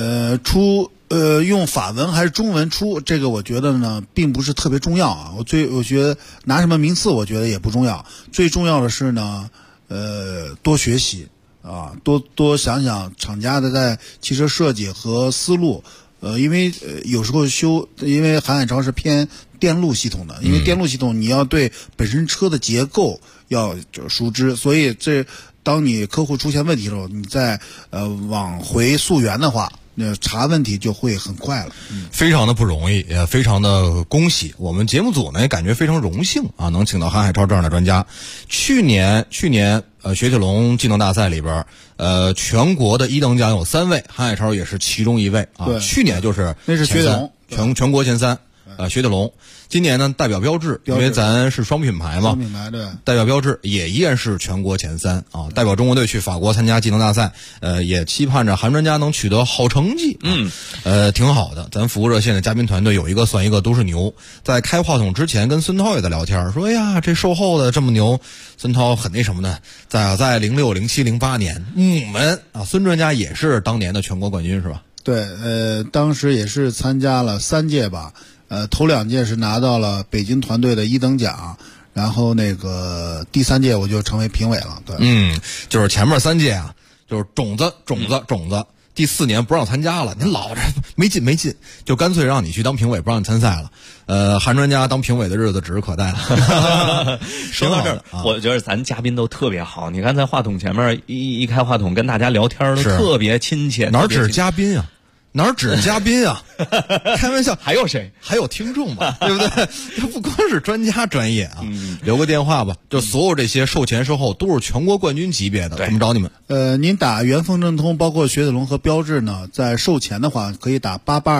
用法文还是中文出，这个我觉得呢并不是特别重要啊。我觉得拿什么名次我觉得也不重要，最重要的是呢多学习多想想厂家的在汽车设计和思路。因为有时候因为韩海超是偏电路系统的，因为电路系统你要对本身车的结构要熟知，所以当你客户出现问题的时候，你再往回溯源的话，那查问题就会很快了。 非常的不容易，也非常的恭喜我们节目组呢，也感觉非常荣幸能请到韩海超这样的专家。去年雪铁龙技能大赛里边全国的1等奖有3位，韩海超也是其中1位去年就是那是雪铁龙全国前3，雪铁龙。今年呢代表标致，因为咱是双品牌嘛， 双品牌对， 代表标致也依然是全国前3代表中国队去法国参加技能大赛，也期盼着韩专家能取得好成绩。挺好的。咱服务热线的嘉宾团队有一个算一个都是牛。在开话筒之前跟孙涛也在聊天，说哎呀这售后的这么牛。孙涛很那什么呢，在06、07、08年我们孙专家也是当年的全国冠军是吧？ 对，当时也是参加了3届吧。头2届是拿到了北京团队的1等奖，然后那个第3届我就成为评委了。对， 就是前面3届就是种子， 第4年不让参加了，您老这没劲，就干脆让你去当评委，不让你参赛了。韩专家当评委的日子指日可待了。 说到这儿，我觉得咱嘉宾都特别好。你看在话筒前面一开话筒跟大家聊天都特别亲切。 哪止嘉宾啊？哪止嘉宾啊？开玩笑， 还有谁？ 还有听众吧，对不对？他不光是专家专业啊。留个电话吧，就所有这些售前售后都是全国冠军级别的，怎么找你们？ 您打原丰正通，包括雪铁龙和标致呢，在售前的话可以打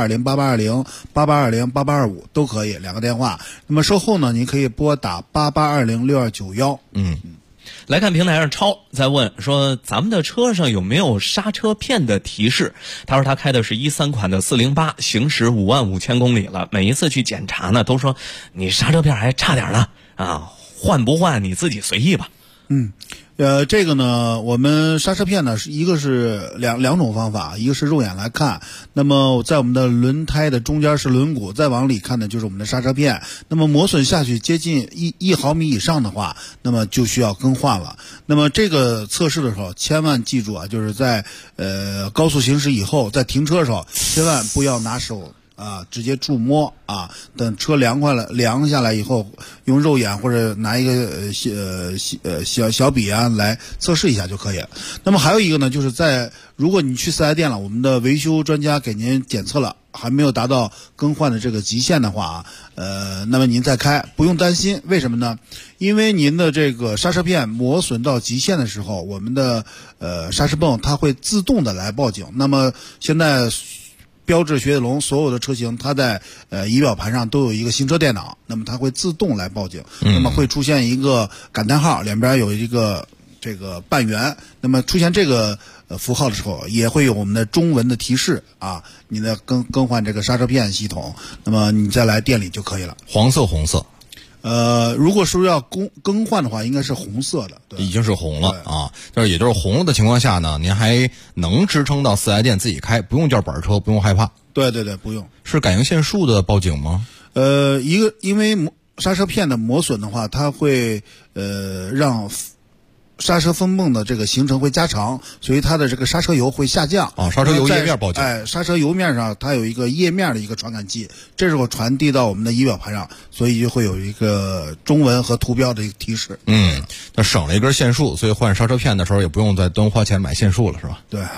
8820882088208825都可以，2个电话。那么售后呢，您可以拨打88206291。 来看平台上超在问说，咱们的车上有没有刹车片的提示？他说他开的是13款的408，行驶55000公里了，每一次去检查呢，都说你刹车片还差点呢，换不换你自己随意吧。 这个呢，我们刹车片呢一个是两种方法，一个是肉眼来看，那么在我们的轮胎的中间是轮毂，再往里看呢就是我们的刹车片。那么磨损下去接近1毫米以上的话，那么就需要更换了。那么这个测试的时候，千万记住啊，就是在高速行驶以后，在停车的时候，千万不要拿手直接触摸等车凉快了，凉下来以后，用肉眼或者拿一个小笔来测试一下就可以了。那么还有一个呢，就是如果你去4S店了，我们的维修专家给您检测了，还没有达到更换的这个极限的话那么您再开不用担心。为什么呢？因为您的这个刹车片磨损到极限的时候，我们的刹车泵它会自动的来报警。那么现在标致、雪铁龙所有的车型，它在仪表盘上都有一个行车电脑，那么它会自动来报警，那么会出现一个感叹号，两边有一个这个半圆，那么出现这个符号的时候，也会有我们的中文的提示你的更换这个刹车片系统，那么你再来店里就可以了。 黄色、红色。 如果是要更换的话，应该是红色的，对， 已经是红了也就是红了的情况下呢，您还能支撑到4S店自己开，不用叫板车，不用害怕。 对，不用。 是感应限速的报警吗？ 因为刹车片的磨损的话，它会让刹车分泵的这个行程会加长，所以它的这个刹车油会下降。 刹车油页面报警。 刹车油面上它有一个页面的一个传感器，这时候传递到我们的仪表盘上，所以就会有一个中文和图标的一个提示。 那省了一根线束，所以换刹车片的时候也不用再多花钱买线束了，是吧？ 对。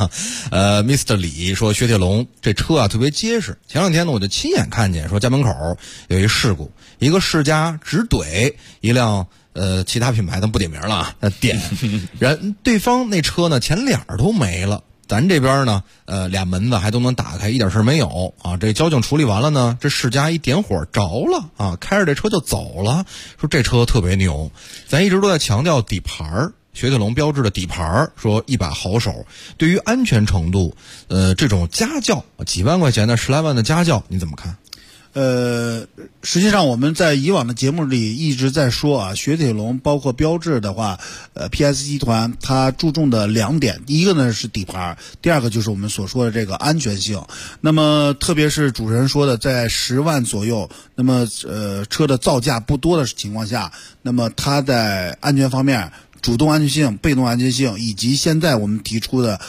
Mr. 李说雪铁龙这车特别结实。前2天呢，我就亲眼看见说家门口有一事故，一个世家直怼一辆。其他品牌咱不点名了点对方那车呢前脸都没了，咱这边呢俩门子还都能打开，一点事没有这交警处理完了呢，这世家一点火着了开着这车就走了。说这车特别牛，咱一直都在强调底盘，雪铁龙标志的底盘，说一把好手。对于安全程度这种家轿几万块钱的10来万的家轿你怎么看？ 实际上我们在以往的节目里一直在说雪铁龙包括标致的话PS 集团它注重的2点，第一个呢是底盘，第二个就是我们所说的这个安全性。那么特别是主持人说的在10万左右，那么车的造价不多的情况下，那么它在安全方面，主动安全性、被动安全性，以及现在我们提出的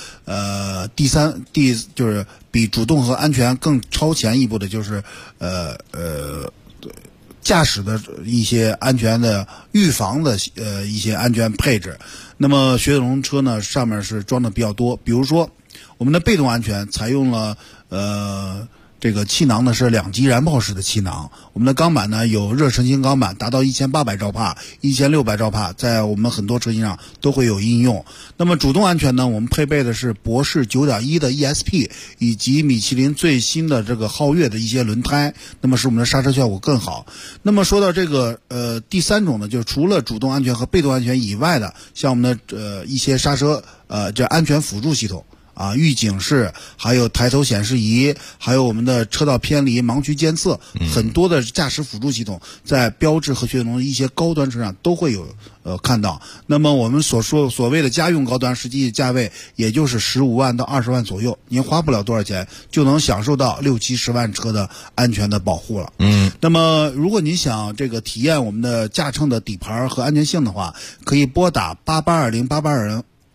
就是比主动和安全更超前一步的，就是驾驶的一些安全的预防的一些安全配置。那么雪铁龙车呢上面是装的比较多，比如说我们的被动安全采用了这个气囊呢是2级燃爆式的气囊，我们的钢板呢有热成型钢板，达到1800兆帕、1600兆帕，在我们很多车型上都会有应用。那么主动安全呢，我们配备的是博世 9.1 的 ESP 以及米其林最新的这个皓月的一些轮胎，那么使我们的刹车效果更好。那么说到这个第3种呢，就是除了主动安全和被动安全以外的，像我们的一些刹车这安全辅助系统预警示，还有抬头显示仪，还有我们的车道偏离、盲区监测，很多的驾驶辅助系统在标致和雪铁龙的一些高端车上都会有看到。那么我们所谓的家用高端，实际价位也就是15万到20万左右，您花不了多少钱就能享受到6、70万车的安全的保护了。那么如果您想这个体验我们的驾乘的底盘和安全性的话，可以拨打88208820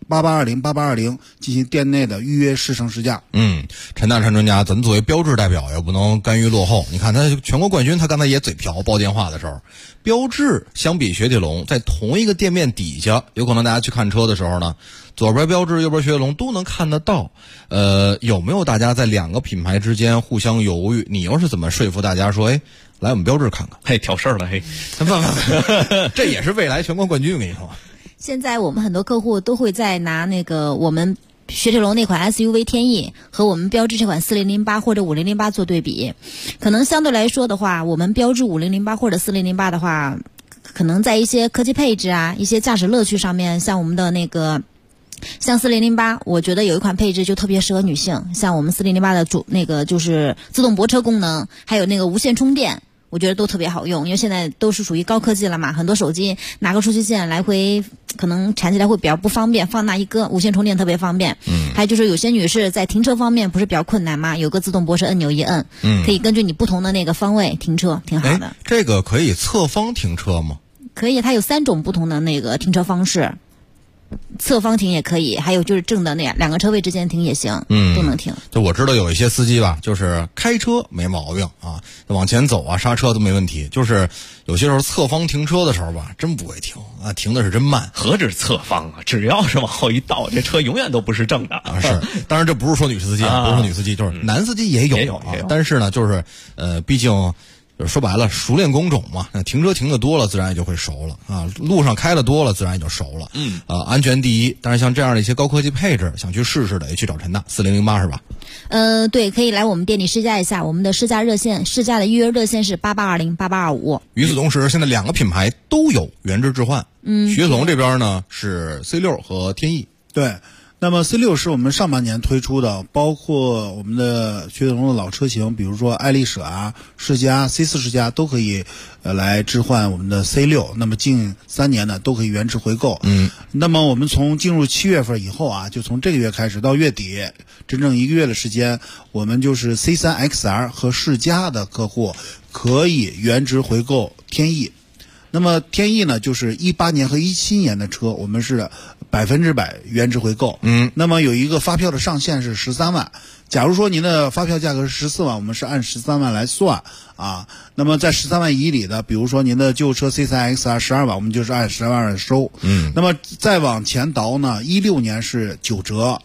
88208820进行店内的预约试乘试驾。 陈大陈专家，咱们作为标致代表也不能甘于落后。你看他全国冠军，他刚才也嘴瓢报电话的时候，标致相比雪铁龙在同一个店面底下，有可能大家去看车的时候呢，左边标致右边雪铁龙都能看得到。有没有大家在两个品牌之间互相犹豫？你又是怎么说服大家说，哎，来我们标致看看？ 嘿，挑事儿了，嘿， 不，这也是未来全国冠军，我跟你说。 现在我们很多客户都会在拿那个我们雪铁龙那款 SUV 天翼和我们标致这款4008或者5008做对比，可能相对来说的话，我们标致5008或者4008的话，可能在一些科技配置啊、一些驾驶乐趣上面，像我们的那个。像4008，我觉得有一款配置就特别适合女性，像我们4008的那个就是自动泊车功能，还有那个无线充电，我觉得都特别好用，因为现在都是属于高科技了嘛，很多手机拿个出气线来回可能缠起来会比较不方便，放那一个无线充电特别方便。还有就是有些女士在停车方面不是比较困难嘛，有个自动泊车按钮一摁，可以根据你不同的那个方位停车，挺好的。 这个可以侧方停车吗？ 可以，它有3种不同的那个停车方式。侧方停也可以，还有就是正的那两个车位之间停也行，都能停。 就我知道有一些司机吧，就是开车没毛病啊，往前走啊，刹车都没问题。就是有些时候侧方停车的时候吧，真不会停啊，停的是真慢。 何止侧方啊，只要是往后一倒，这车永远都不是正的啊。是，当然这不是说女司机，不是说女司机，就是男司机也有啊。但是呢，就是毕竟。就是说白了，熟练工种嘛，停车停的多了，自然也就会熟了啊。路上开的多了，自然也就熟了。安全第一。但是像这样的一些高科技配置，想去试试的，也去找陈大4008是吧？ 对，可以来我们店里试驾一下。我们的试驾热线，试驾的预约热线是88208825。 与此同时，现在2个品牌都有原汁置换。雪铁龙这边呢是 C6 和天翼。 对。那么 C6 是我们上半年推出的，包括我们的雪铁龙的老车型，比如说爱丽舍啊、世嘉、C4世嘉都可以来置换我们的 C6。那么近3年呢都可以原值回购。那么我们从进入7月份以后啊，就从这个月开始到月底，整整1个月的时间，我们就是 C3 XR 和世嘉的客户可以原值回购天翼。那么天翼呢，就是18年和17年的车，我们是100%原值回购。那么有一个发票的上限是13万。假如说您的发票价格是14万，我们是按13万来算啊。那么在13万以里的，比如说您的旧车 C3 XR 12万，我们就是按12万来收。那么再往前倒呢，16年是9折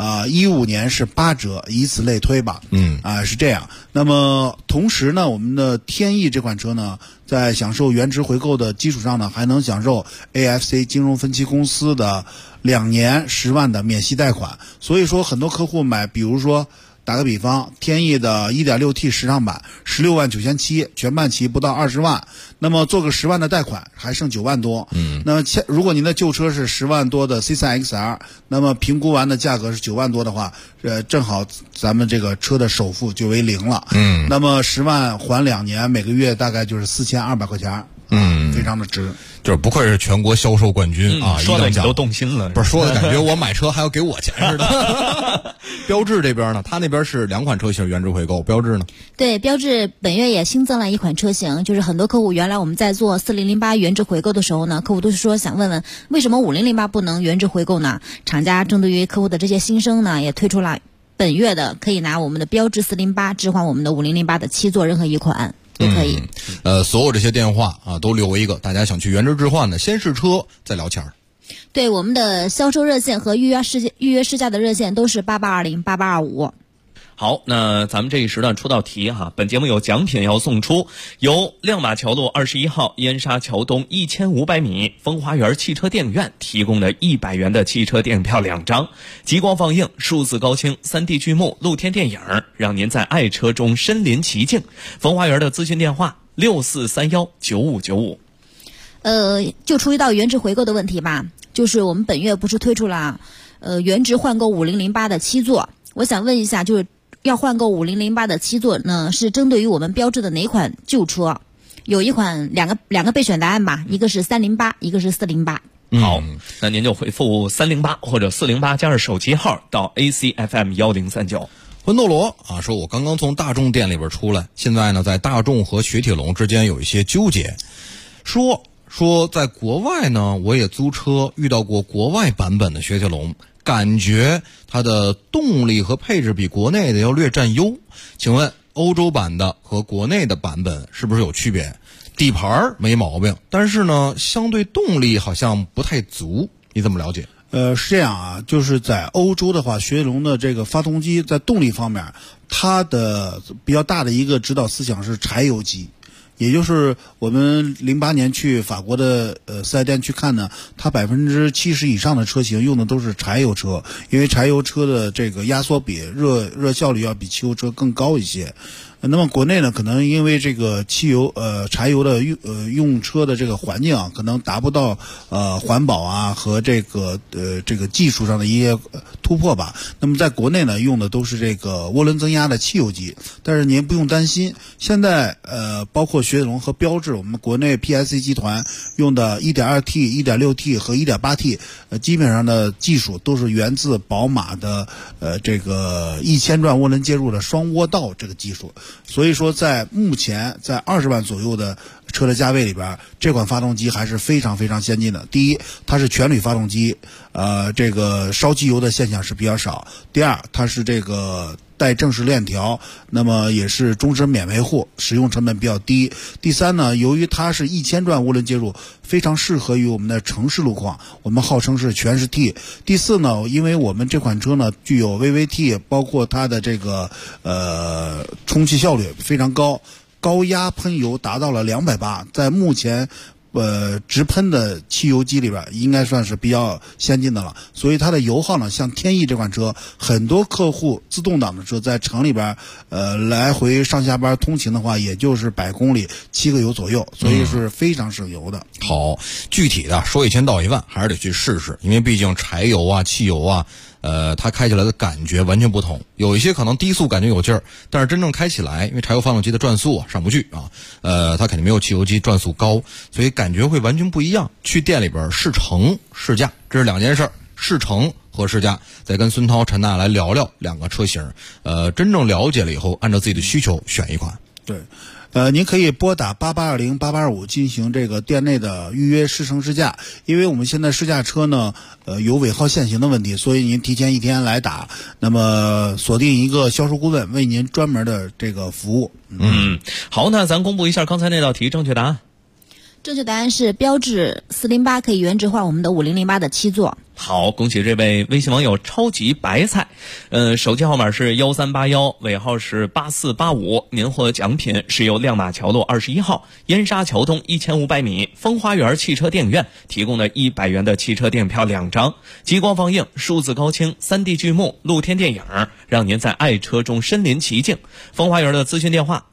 ，15年是8折，以此类推吧。是这样。那么同时呢，我们的天翼这款车呢，在享受原值回购的基础上呢，还能享受 AFC 金融分期公司的2年10万的免息贷款。所以说很多客户买，比如说打个比方，天翼的 1.6T 时尚版16万9700，全办齐不到20万，那么做个10万的贷款还剩9万多。那么如果您的旧车是10万多的 C3 XR， 那么评估完的价格是9万多的话，正好咱们这个车的首付就为0了。那么10万还2年，每个月大概就是4200块钱。非常的值。 就是不愧是全国销售冠军啊！ 说的你都动心了， 不是说的感觉我买车还要给我钱似的。标致这边呢，他那边是2款车型原值回购，标致呢？ 对，标致本月也新增了1款车型，就是很多客户原来我们在做4008原值回购的时候呢，客户都是说想问问为什么5008不能原值回购呢？厂家针对于客户的这些心声呢，也推出了本月的可以拿我们的标致408置换我们的5008的7座任何一款。都可以。 所有这些电话啊都留一个，大家想去原值置换的，先试车再聊钱儿。 对，我们的销售热线和预约试驾的热线都是88208825。 好，那咱们这一时段出道题哈，本节目有奖品要送出，由亮马桥路21号燕莎桥东1500米风华园汽车电影院提供的100元的汽车电影票2张，极光放映、数字高清、3D 剧目、露天电影，让您在爱车中身临其境。风华园的咨询电话64319595。 就出一道原值回购的问题吧，就是我们本月不是推出了原值换购5008的7座，我想问一下，就是要换购5008的7座呢，是针对于我们标致的哪款旧车？有一款两个备选答案吧，一个是308，一个是408。 好，那您就回复308或者408加上手机号到 ACFM1039。 魂斗罗啊，说我刚刚从大众店里边出来，现在呢在大众和雪铁龙之间有一些纠结，说说在国外呢，我也租车遇到过国外版本的雪铁龙，感觉它的动力和配置比国内的要略占优。请问欧洲版的和国内的版本是不是有区别？底盘没毛病，但是呢，相对动力好像不太足，你怎么了解？ 是这样啊，就是在欧洲的话，雪铁龙的这个发动机在动力方面，它的比较大的一个指导思想是柴油机。也就是我们08年去法国的四 S 店去看呢，它70%以上的车型用的都是柴油车，因为柴油车的这个压缩比热效率要比汽油车更高一些。那么国内呢，可能因为这个柴油的用车的这个环境啊，可能达不到环保啊和这个技术上的一些突破吧。那么在国内呢，用的都是这个涡轮增压的汽油机，但是您不用担心，现在包括雪铁龙和标致，我们国内 PSA 集团用的 1.2T、1.6T 和 1.8T， 基本上的技术都是源自宝马的这个1000转涡轮介入的双涡道这个技术。所以说在目前在20万左右的车的价位里边，这款发动机还是非常非常先进的。第一，它是全铝发动机，这个烧机油的现象是比较少。第二，它是这个带正时链条，那么也是终身免维护，使用成本比较低。第三呢，由于它是1000转涡轮介入，非常适合于我们的城市路况，我们号称是全时 T。第四呢，因为我们这款车呢具有 VVT， 包括它的这个充气效率非常高，高压喷油达到了200巴，在目前直喷的汽油机里边应该算是比较先进的了。所以它的油耗呢，像天翼这款车，很多客户自动挡的车在城里边来回上下班通勤的话，也就是100公里7个油左右，所以是非常省油的。 好，具体的说1000道1万，还是得去试试，因为毕竟柴油啊、汽油啊。它开起来的感觉完全不同，有一些可能低速感觉有劲儿，但是真正开起来，因为柴油发动机的转速上不去啊，它肯定没有汽油机转速高，所以感觉会完全不一样。去店里边试乘试驾，这是两件事，试乘和试驾，再跟孙涛、陈娜来聊聊两个车型，真正了解了以后，按照自己的需求选一款。 对。您可以拨打8820-8825进行这个店内的预约试乘试驾，因为我们现在试驾车呢，有尾号限行的问题，所以您提前1天来打，那么锁定一个销售顾问为您专门的这个服务。 好，那咱公布一下刚才那道题正确答案。 正确答案是标致408可以原值换我们的5008的7座。 好，恭喜这位微信网友超级白菜，手机号码是1381，尾号是8485，您获奖品是由亮马桥路21号燕莎桥东1500米风花园汽车电影院提供的100元的汽车电影票2张，极光放映、数字高清、3D 剧目、露天电影，让您在爱车中身临其境。风花园的咨询电话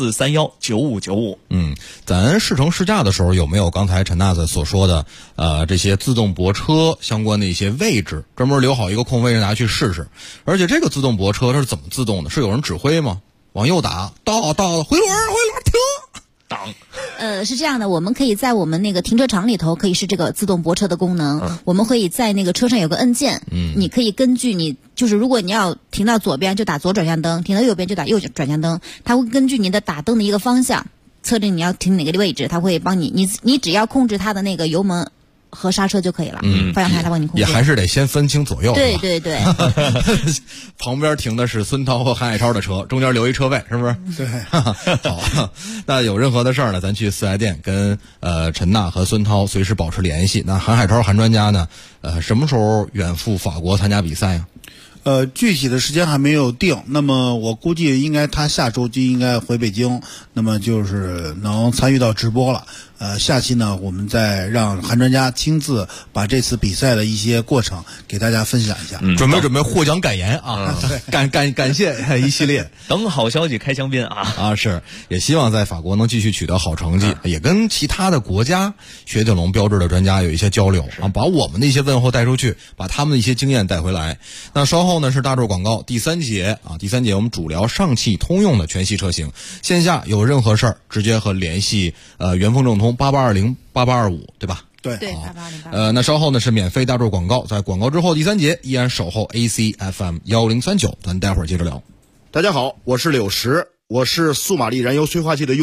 64319595。 咱试乘试驾的时候有没有刚才陈大子所说的这些自动泊车相关的一些位置，专门留好一个空位让大家去试试？而且这个自动泊车它是怎么自动的？是有人指挥吗？往右打，到回轮停。 是这样的，我们可以在我们那个停车场里头可以是这个自动泊车的功能，我们会在那个车上有个按键，你可以根据你就是如果你要停到左边就打左转向灯，停到右边就打右转向灯，它会根据你的打灯的一个方向测定你要停哪个位置，它会帮你只要控制它的那个油门和刹车就可以了，方向盘它帮你控制。 也还是得先分清左右。 对对对。 旁边停的是孙涛和韩海超的车，中间留一车位，是不是？ 对。 好，那有任何的事儿呢，咱去4S店跟陈娜和孙涛随时保持联系。那韩海超韩专家呢，什么时候远赴法国参加比赛呀？ 具体的时间还没有定，那么我估计应该他下周就应该回北京，那么就是能参与到直播了。下期呢，我们再让韩专家亲自把这次比赛的一些过程给大家分享一下。 准备获奖感言啊！感谢一系列， 等好消息开香槟啊！ 是，也希望在法国能继续取得好成绩，也跟其他的国家雪铁龙标致的专家有一些交流啊，把我们的一些问候带出去，把他们的一些经验带回来。那稍后呢是大众广告第三节我们主聊上汽通用的全系车型，线下有任何事儿直接和联系元丰正通8820-8825，对吧？ 对 ，8820-8825。 那稍后呢是免费大众广告，在广告之后第三节依然守候 ACFM 1039，咱待会儿接着聊。 大家好，我是柳石，我是速马力燃油催化剂的用户。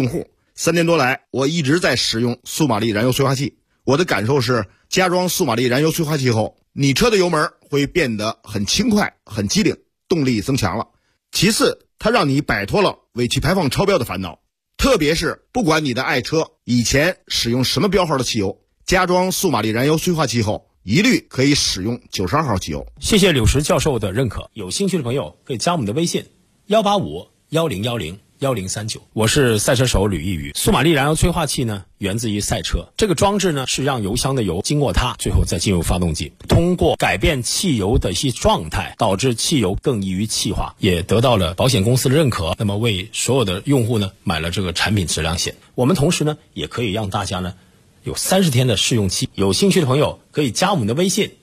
3年多来，我一直在使用速马力燃油催化器。我的感受是，加装速马力燃油催化器后，你车的油门会变得很轻快、很机灵，动力增强了。其次，它让你摆脱了尾气排放超标的烦恼。特别是不管你的爱车以前使用什么标号的汽油，加装速马力燃油催化器后，一律可以使用92号汽油。 谢谢柳石教授的认可，有兴趣的朋友可以加我们的微信185-1010-1039。我是赛车手吕一宇。速马力燃油催化器呢，源自于赛车。这个装置呢，是让油箱的油经过它，最后再进入发动机，通过改变汽油的一些状态，导致汽油更易于气化，也得到了保险公司的认可。那么为所有的用户呢，买了这个产品质量险。我们同时呢，也可以让大家呢有30天的试用期。有兴趣的朋友可以加我们的微信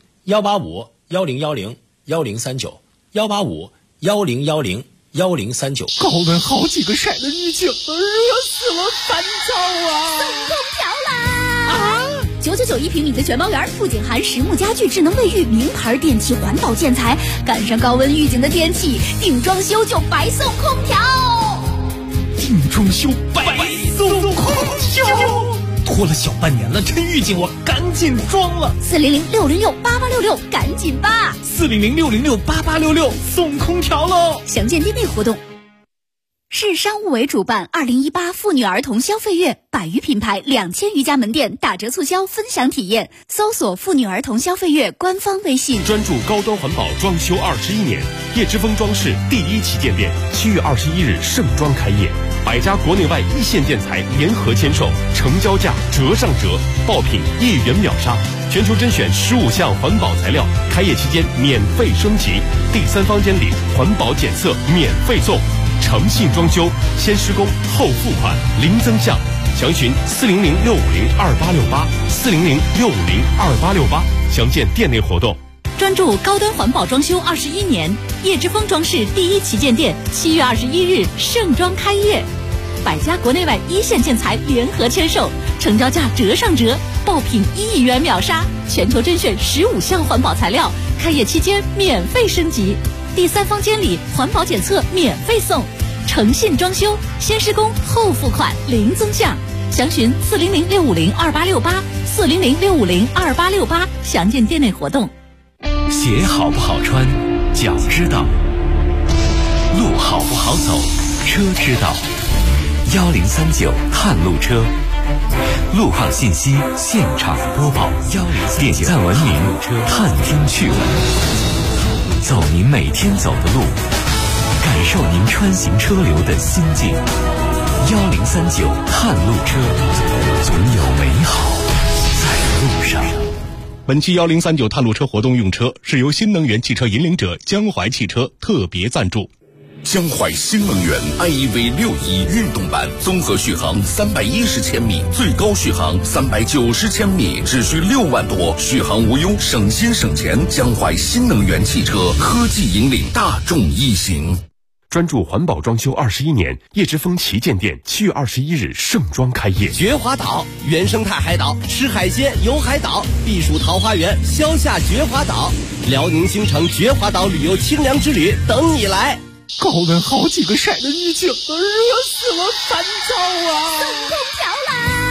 185-1010-1039，185-1010-1039。 高温好几个色的预警，热死了，烦躁啊！ 送空调啦！991平米的全包园不仅含实木家具、智能卫浴、名牌电器、环保建材，赶上高温预警的天气，定装修就白送空调。 定装修白送空调。拖了小半年了，趁预警我赶紧装了。 400-606-8866，赶紧吧 ！400-606-8866，送空调喽！ 详见店内活动。市商务委主办2018妇女儿童消费月，100余品牌2000余家门店打折促销分享体验，搜索妇女儿童消费月官方微信。 专注高端环保装修21年，叶之峰装饰第1旗舰店7月21日盛装开业，100家国内外一线建材联合签售，成交价折上折，爆品1元秒杀，全球甄选15项环保材料，开业期间免费升级，第3房间里环保检测免费送。诚信装修，先施工后付款，零增项，详询400-650-2868，400-650-2868，详见店内活动。 专注高端环保装修21年，叶之峰装饰第1旗舰店7月21日盛装开业，100家国内外一线建材联合签售，成交价折上折，爆品1亿元秒杀，全球甄选15项环保材料，开业期间免费升级，第3房间里环保检测免费送，诚信装修，先施工后付款，零增项，详询400-650-2868，400-650-2868，详见店内活动。 鞋好不好穿，脚知道；路好不好走，车知道。1039探路车，路况信息现场播报。点赞文明，探听趣闻，走您每天走的路，感受您穿行车流的心境。1039探路车，总有美好在路上。 本期1039探路车活动用车是由新能源汽车引领者江淮汽车特别赞助。 江淮新能源 iEV 6.1运动版，综合续航310千米，最高续航390千米，只需6万多，续航无忧，省心省钱。江淮新能源汽车科技引领大众一行。 专注环保装修21年，叶之峰旗舰店7月21日盛装开业。 绝华岛原生态海岛，吃海鲜游海岛，避暑桃花源，消夏绝华岛，辽宁新城绝华岛旅游清凉之旅等你来。 高温好几个色的预警，热死了，烦躁啊！ 送空调啦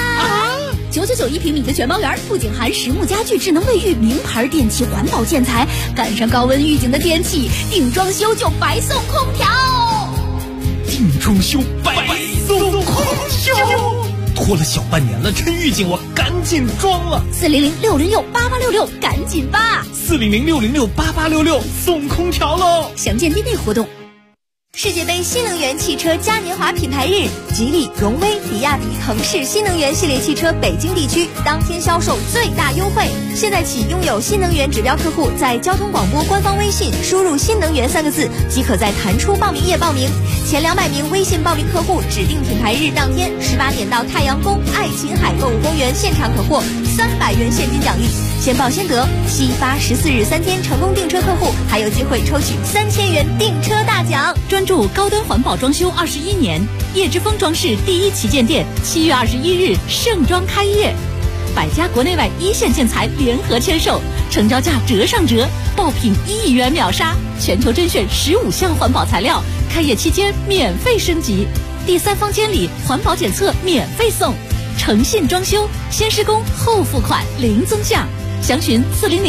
！991平米的全包园不仅含实木家具、智能卫浴、名牌电器、环保建材，赶上高温预警的天气，定装修就白送空调。 定装修白送空调。拖了小半年了，趁预警我赶紧装了。 400-606-8866，赶紧吧 ！400-606-8866，送空调喽！ 详见店内活动。 世界杯新能源汽车嘉年华品牌日，吉利、荣威、比亚迪、腾势新能源系列汽车北京地区当天销售最大优惠。现在起，拥有新能源指标客户在交通广播官方微信输入“新能源”3个字，即可在弹出报名页报名。前200名微信报名客户，指定品牌日当天18点到太阳宫爱琴海购物公园现场可获300元现金奖励，先报先得。7、8、14日3天成功订车客户还有机会抽取3000元订车大奖。 专注高端环保装修21年，叶之峰装饰第1旗舰店7月21日盛装开业，100家国内外一线建材联合签售，成交价折上折，爆品1亿元秒杀，全球甄选15项环保材料，开业期间免费升级， 第3方监理环保检测免费送，诚信装修，先施工后付款零增项。详询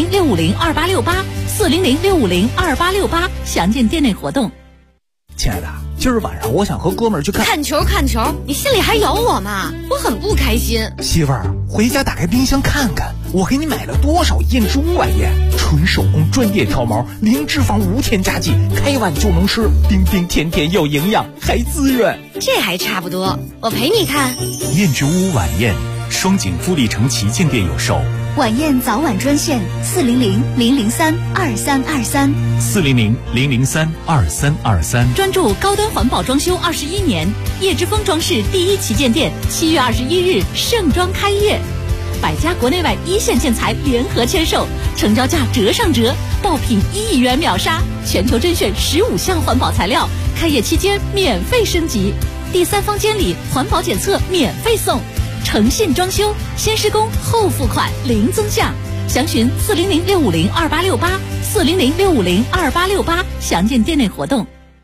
400-650-2868，400-650-2868，详见店内活动。 亲爱的，今儿晚上我想和哥们儿去看球，你心里还有我吗？我很不开心。 媳妇儿，回家打开冰箱看看，我给你买了多少燕之屋晚宴，纯手工专业挑毛，零脂肪无添加剂，开碗就能吃，冰冰甜甜有营养，还滋润。 这还差不多，我陪你看。 燕之屋晚宴，双井富力城旗舰店有售。 晚宴早晚专线 400-003-2323，400-003-2323。 专注高端环保装修21年，叶之峰装饰第1旗舰店7月21日盛装开业，百家国内外一线建材联合签售，成交价折上折，爆品1亿元秒杀，全球甄选15项环保材料，开业期间免费升级，第3方监理环保检测免费送，诚信装修，先施工后付款零增项。详询400-650-2868，400-650-2868，详见店内活动。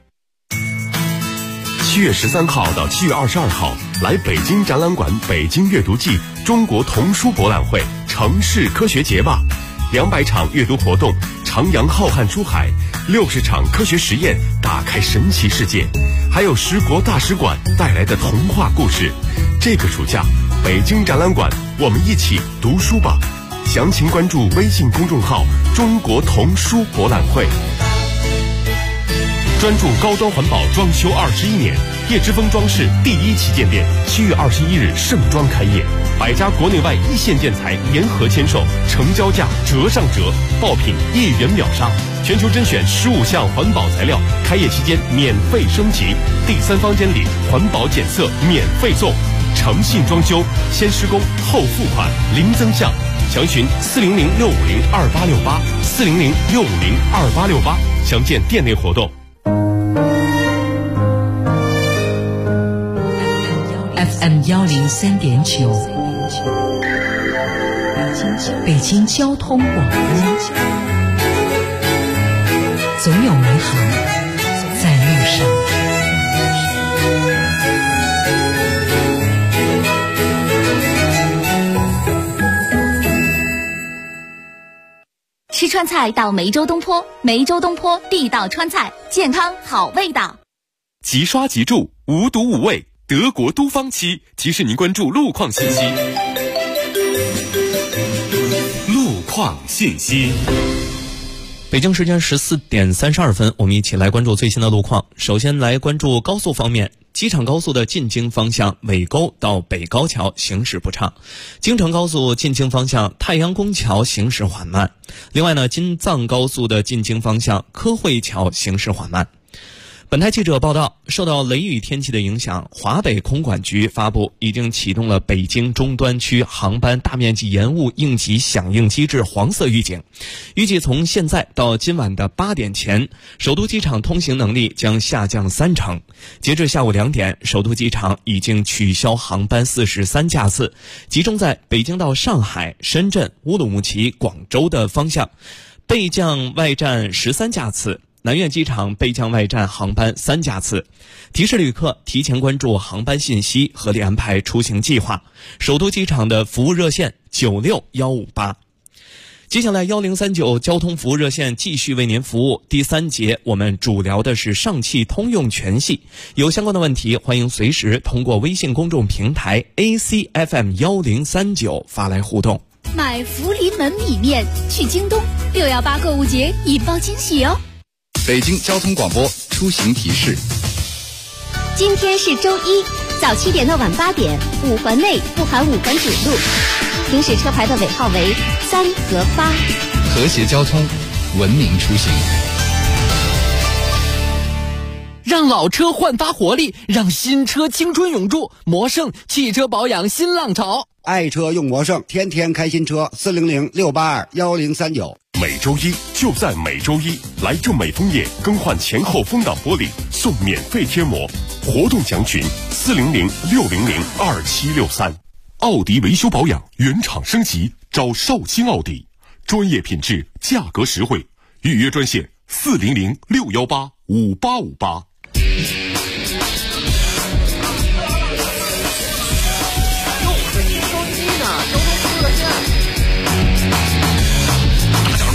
7月13号到7月22号，来北京展览馆北京阅读季中国童书博览会城市科学节吧，200场阅读活动，徜徉浩瀚书海，60场科学实验，打开神奇世界，还有10国大使馆带来的童话故事。这个暑假，北京展览馆，我们一起读书吧。详情关注微信公众号中国童书博览会。专注高端环保装修21年，叶之峰装饰第1旗舰店7月21日盛装开业，百家国内外一线建材联合签售，成交价折上折，爆品1亿元秒杀，全球甄选15项环保材料，开业期间免费升级，第3方监理环保检测免费送，诚信装修，先施工后付款零增项。详询400-650-2868，400-650-2868，详见店内活动。 FM 103.9，北京交通广播，总有美好在路上。 吃川菜到梅州东坡，梅州东坡地道川菜，健康好味道。 即刷即住，无毒无味，德国都方漆提示您关注路况信息。路况信息。 北京时间14点32分，我们一起来关注最新的路况。首先来关注高速方面，机场高速的进京方向尾沟到北高桥行驶不畅，京承高速进京方向太阳宫桥行驶缓慢。另外呢，京藏高速的进京方向科汇桥行驶缓慢。本台记者报道，受到雷雨天气的影响，华北空管局发布已经启动了北京中端区航班大面积延误应急响应机制黄色预警，预计从现在到今晚的8点前，首都机场通行能力将下降30%。截至下午2点，首都机场已经取消航班43架次，集中在北京到上海、深圳、乌鲁木齐、广州的方向，备降外站13架次。南苑机场备降外站航班3架次，提示旅客提前关注航班信息，合理安排出行计划。首都机场的服务热线96158。接下来1039交通服务热线继续为您服务。第3节我们主聊的是上汽通用全系，有相关的问题欢迎随时通过微信公众平台 ACFM1039 发来互动。 买福临门米面去京东，618购物节引爆惊喜哦！ 北京交通广播出行提示： 今天是周一，早7点到晚8点，5环内不含5环主路，行驶车牌的尾号为3和8。 和谐交通，文明出行。 让老车焕发活力，让新车青春永驻。魔胜汽车保养新浪潮， 爱车用魔胜，天天开新车。400-682-1039。 每周一就在每周一，来正美枫叶更换前后风挡玻璃送免费贴膜，活动详询400-600-2763。奥迪维修保养原厂升级，找绍兴奥迪，专业品质，价格实惠，预约专线400-618-5858。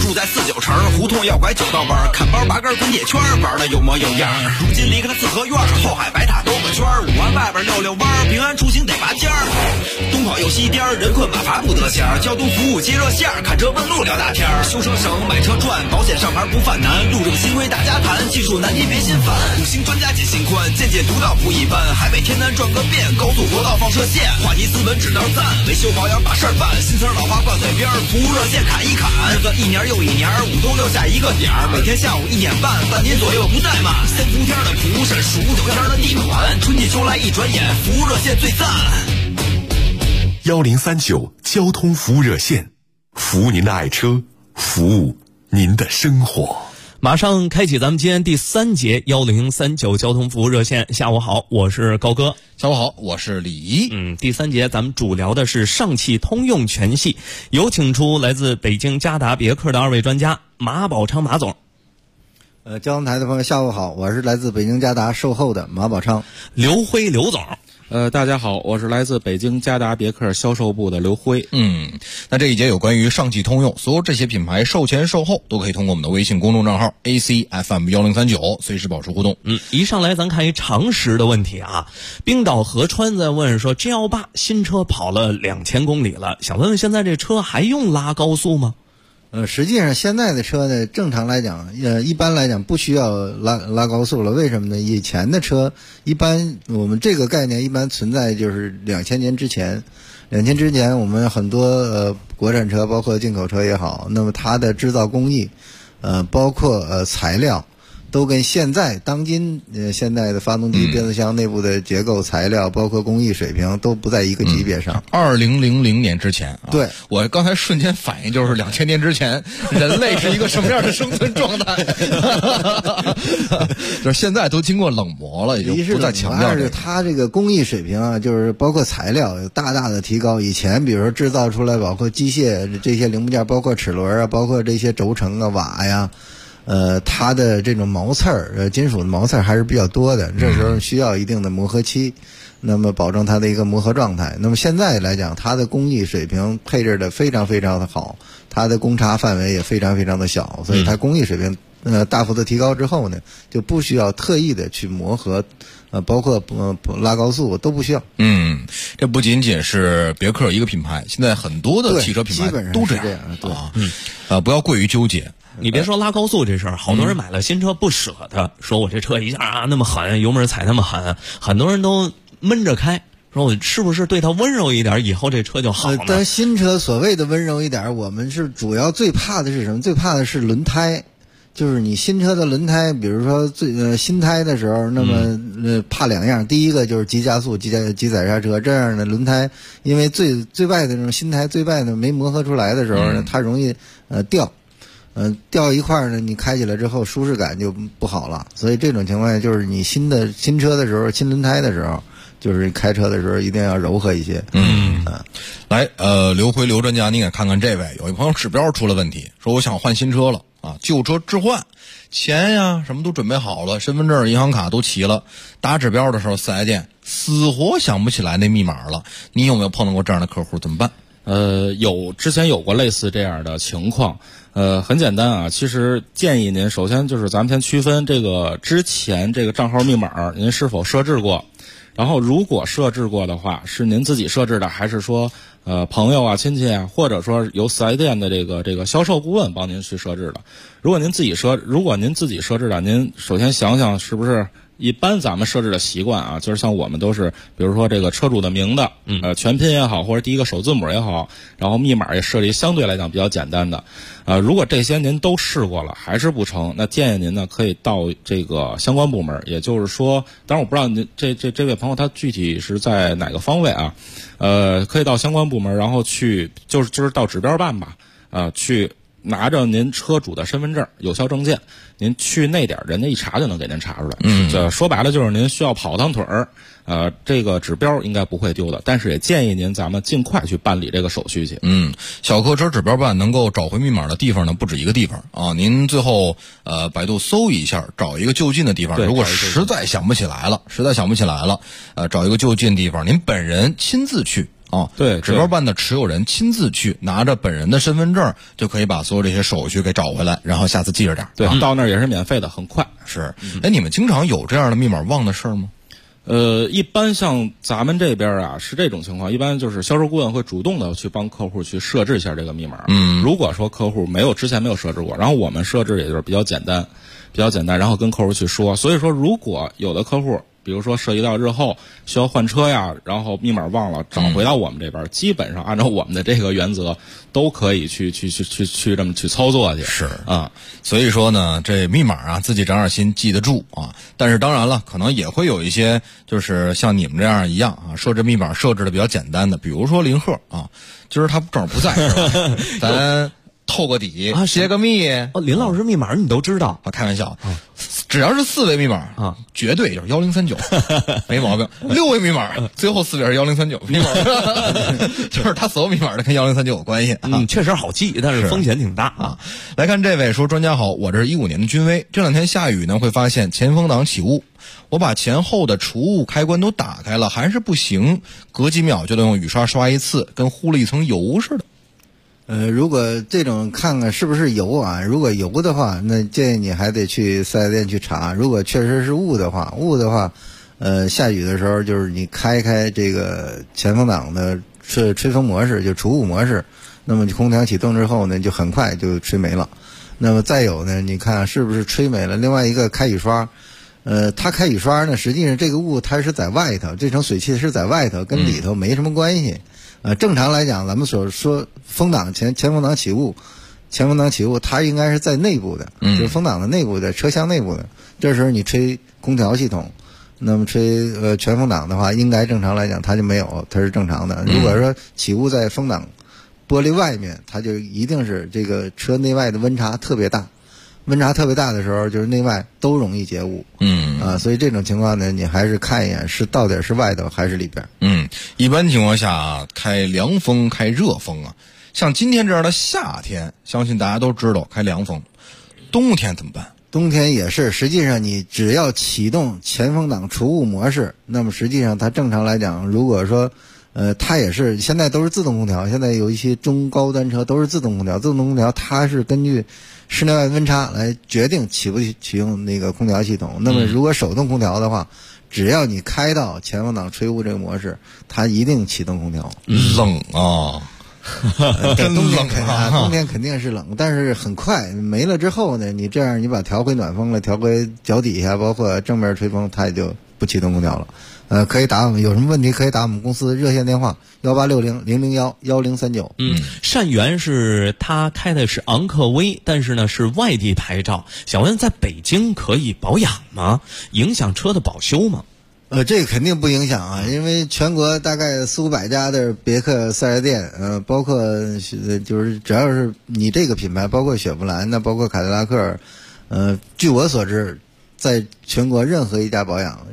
住在49城，胡同要拐9道弯，看包拔根滚铁圈，玩的有模有样。如今离开了四合院，后海白塔兜个圈，5环外边溜弯，平安出行得拔尖儿。东跑又西颠，人困马乏不得闲，交通服务接热线，看车问路聊大天，修车省买车赚，保险上牌不犯难，路政新规大家谈，技术难题别心烦，五星专家解心宽，见解独到不一般，海北天南转个遍，高速国道放射线，话题资本指导赞，维修保养把事儿办，新词老话挂嘴边，服务热线砍一砍，日子一年又一年，5都留下一个点儿，每天下午1点半，半年左右不怠慢，3伏天的服务是数9天的地暖，春季秋来一转眼，服务热线最赞。 1039交通服务热线，服务您的爱车，服务您的生活。 马上开启咱们今天第3节1039交通服务热线。下午好，我是高哥。 下午好，我是李怡。 第3节咱们主聊的是上汽通用全系，有请出来自北京嘉达别克的2位专家，马宝昌马总。 交通台的朋友下午好，我是来自北京嘉达售后的马宝昌。 刘辉刘总。 大家好，我是来自北京嘉达别克销售部的刘辉。 那这一节有关于上汽通用所有这些品牌售前售后都可以通过我们的微信公众账号 ACFM1039 随时保持互动。 一上来咱看一常识的问题啊，冰岛河川在问说 G18 新车跑了2000公里了，想问问现在这车还用拉高速吗？ 实际上现在的车呢，正常来讲，一般来讲不需要拉高速了。为什么呢？以前的车一般我们这个概念一般存在就是2000年之前，2000之前我们很多国产车包括进口车也好，那么它的制造工艺，包括材料，都跟现在当今现在的发动机变速箱内部的结构材料包括工艺水平都不在一个级别上。 2000年之前对， 我刚才瞬间反应就是2000年之前人类是一个什么样的生存状态就是现在都经过冷磨了，已经不再强调是它这个工艺水平啊，就是包括材料有大大的提高。以前比如说制造出来包括机械这些零部件，包括齿轮啊，包括这些轴承啊瓦呀，它的这种毛刺儿，金属的毛刺儿还是比较多的，这时候需要一定的磨合期，那么保证它的一个磨合状态。那么现在来讲，它的工艺水平配置的非常非常的好，它的公差范围也非常非常的小，所以它工艺水平大幅的提高之后呢，就不需要特意的去磨合，包括拉高速都不需要。 这不仅仅是别克一个品牌，现在很多的汽车品牌都这样。对，不要过于纠结。 你别说拉高速这事儿，好多人买了新车不舍得，说我这车一下那么狠，油门踩那么狠，很多人都闷着开，说我是不是对它温柔一点，以后这车就好了。 但新车所谓的温柔一点，我们是主要最怕的是什么？最怕的是轮胎。就是你新车的轮胎，比如说新胎的时候，那么怕2样，第一个就是急加速、急踩刹车，这样的轮胎，因为最外的那种新胎最外的没磨合出来的时候呢，它容易掉。掉一块呢，你开起来之后舒适感就不好了，所以这种情况下就是你新车的时候，新轮胎的时候，就是开车的时候一定要柔和一些。 来，刘辉刘专家，你也看看这位，有一朋友指标出了问题，说我想换新车了啊，旧车置换，钱呀什么都准备好了，身份证、银行卡都齐了，打指标的时候4S店死活想不起来那密码了，你有没有碰到过这样的客户？怎么办？ 之前有过类似这样的情况。很简单啊，其实建议您首先就是咱们先区分这个之前这个账号密码您是否设置过，然后如果设置过的话，是您自己设置的，还是说朋友啊、亲戚啊，或者说由4S店的这个销售顾问帮您去设置的。如果您自己设置的，您首先想想是不是一般咱们设置的习惯啊，就是像我们都是，比如说这个车主的名字，全拼也好，或者第一个首字母也好，然后密码也设立相对来讲比较简单的。如果这些您都试过了还是不成，那建议您呢可以到这个相关部门，也就是说，当然我不知道您这位朋友他具体是在哪个方位啊，可以到相关部门，然后去就是到指标办吧，去拿着您车主的身份证、有效证件，您去那点人家一查就能给您查出来。这说白了就是您需要跑趟腿儿，这个指标应该不会丢的，但是也建议您咱们尽快去办理这个手续去。 小客车指标办能够找回密码的地方呢不止一个地方啊，您最后百度搜一下，找一个就近的地方。如果实在想不起来了，找一个就近地方，您本人亲自去啊。 对， 指标办的持有人亲自去拿着本人的身份证，就可以把所有这些手续给找回来，然后下次记着点。 对，到那儿也是免费的，很快。 是，你们经常有这样的密码忘的事儿吗？ 一般像咱们这边啊是这种情况，一般就是销售顾问会主动的去帮客户去设置一下这个密码。如果说客户之前没有设置过，然后我们设置也就是比较简单，然后跟客户去说。所以说，如果有的客户，比如说涉及到日后需要换车呀，然后密码忘了找回到我们这边，基本上按照我们的这个原则，都可以去这么去操作去。 是啊，所以说呢，这密码啊，自己长点心记得住啊。但是当然了，可能也会有一些就是像你们这样一样啊，设置密码设置的比较简单的，比如说林鹤啊，今儿他正好不在，是吧？咱透个底啊， 揭个密。 林老师密码你都知道？ 开玩笑，只要是4位密码啊，绝对就是1039，没毛病。6位密码，最后4位是1039，没毛病。就是他所有密码都跟1039有关系。 确实好记，但是风险挺大啊。 来看这位说，专家好，我这是15年的君威，这2天下雨呢，会发现前风挡起雾。我把前后的除雾开关都打开了，还是不行，隔几秒就得用雨刷刷一次，跟糊了一层油似的。 如果这种看看是不是油啊，如果油的话，那建议你还得去四 S 店去查。如果确实是雾的话，下雨的时候就是你开这个前风挡的吹风模式，就除雾模式，那么空调启动之后呢，就很快就吹没了。那么再有呢，你看是不是吹没了？另外一个开雨刷，它开雨刷呢，实际上这个雾它是在外头，这层水汽是在外头，跟里头没什么关系。正常来讲，咱们所说风挡前风挡起雾，它应该是在内部的，就是风挡的内部的车厢内部的。这时候你吹空调系统，那么吹全风挡的话，应该正常来讲它就没有，它是正常的。如果说起雾在风挡玻璃外面，它就一定是这个车内外的温差特别大。温差特别大的时候，就是内外都容易结雾。所以这种情况呢，你还是看一眼是到底是外头还是里边。 一般情况下啊，开凉风、开热风啊，像今天这样的夏天，相信大家都知道开凉风。冬天怎么办？ 冬天也是，实际上你只要启动前风挡除雾模式，那么实际上它正常来讲，如果说它也是现在都是自动空调，现在有一些中高端车都是自动空调，自动空调它是根据室内外温差来决定启不启用那个空调系统。那么如果手动空调的话，只要你开到前风挡吹雾这个模式，它一定启动空调。 冷啊！真冷啊！ 冬天肯定是冷，但是很快没了之后呢，你这样你把调回暖风了，调回脚底下，包括正面吹风，它也就不启动空调了。可以打我们，有什么问题可以打我们公司热线电话1860-001-1039。 单元是他开的是昂克威，但是呢是外地牌照，想问在北京可以保养吗？影响车的保修吗？ 这个肯定不影响啊，因为全国大概400-500家的别克4S店，包括就是只要是你这个品牌，包括雪佛兰的，包括凯迪拉克，据我所知，在全国任何一家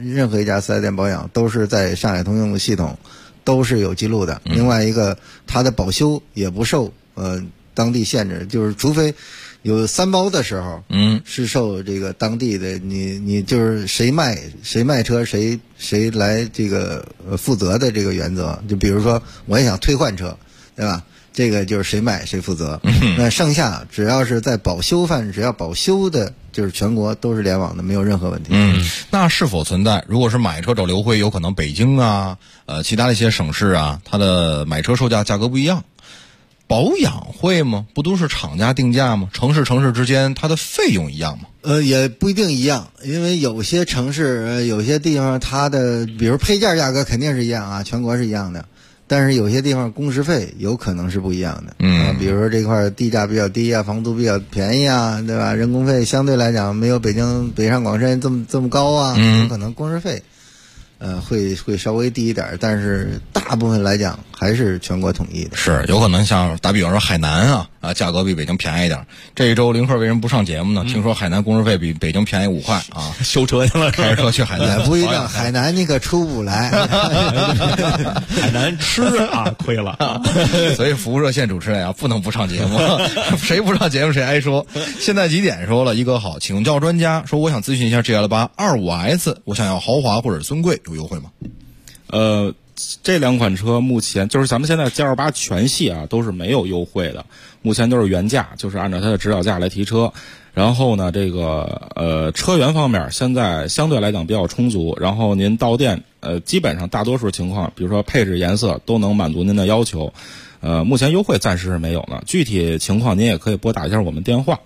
4S店保养都是在上海通用的系统，都是有记录的。另外一个，它的保修也不受当地限制，就是除非有3包的时候，是受这个当地的你就是谁卖车谁来这个负责的这个原则。就比如说我也想退换车，对吧？这个就是谁卖谁负责。那剩下只要是在保修范，只要保修的，就是全国都是联网的，没有任何问题。 那是否存在？如果是买车找刘辉，有可能北京啊，其他的一些省市啊，它的买车售价格不一样。保养会吗？不都是厂家定价吗？城市之间它的费用一样吗？ 也不一定一样，因为有些城市有些地方它的比如配件价格肯定是一样啊，全国是一样的，但是有些地方工时费有可能是不一样的。比如说这块地价比较低啊，房租比较便宜啊，对吧？人工费相对来讲没有北京北上广深这么高啊，有可能工时费会稍微低一点，但是大部分来讲还是全国统一的。 是有可能像打比方说海南价格比北京便宜一点。这一周林鹤为什么不上节目呢？听说海南工时费比北京便宜5块啊， 修车去了， 开着车去海南。 不一定，海南你可出不来。 海南吃亏了。 所以服务热线主持人不能不上节目，谁不上节目谁挨说。现在几点说了？一哥好，请教专家，说我想咨询一下 GL8 25S， 我想要豪华或者尊贵，有优惠吗？ 这两款车目前就是咱们现在 G28 全系啊都是没有优惠的，目前都是原价，就是按照它的指导价来提车。然后呢，这个车源方面现在相对来讲比较充足，然后您到店基本上大多数情况，比如说配置、颜色都能满足您的要求。目前优惠暂时是没有呢，具体情况您也可以拨打一下我们电话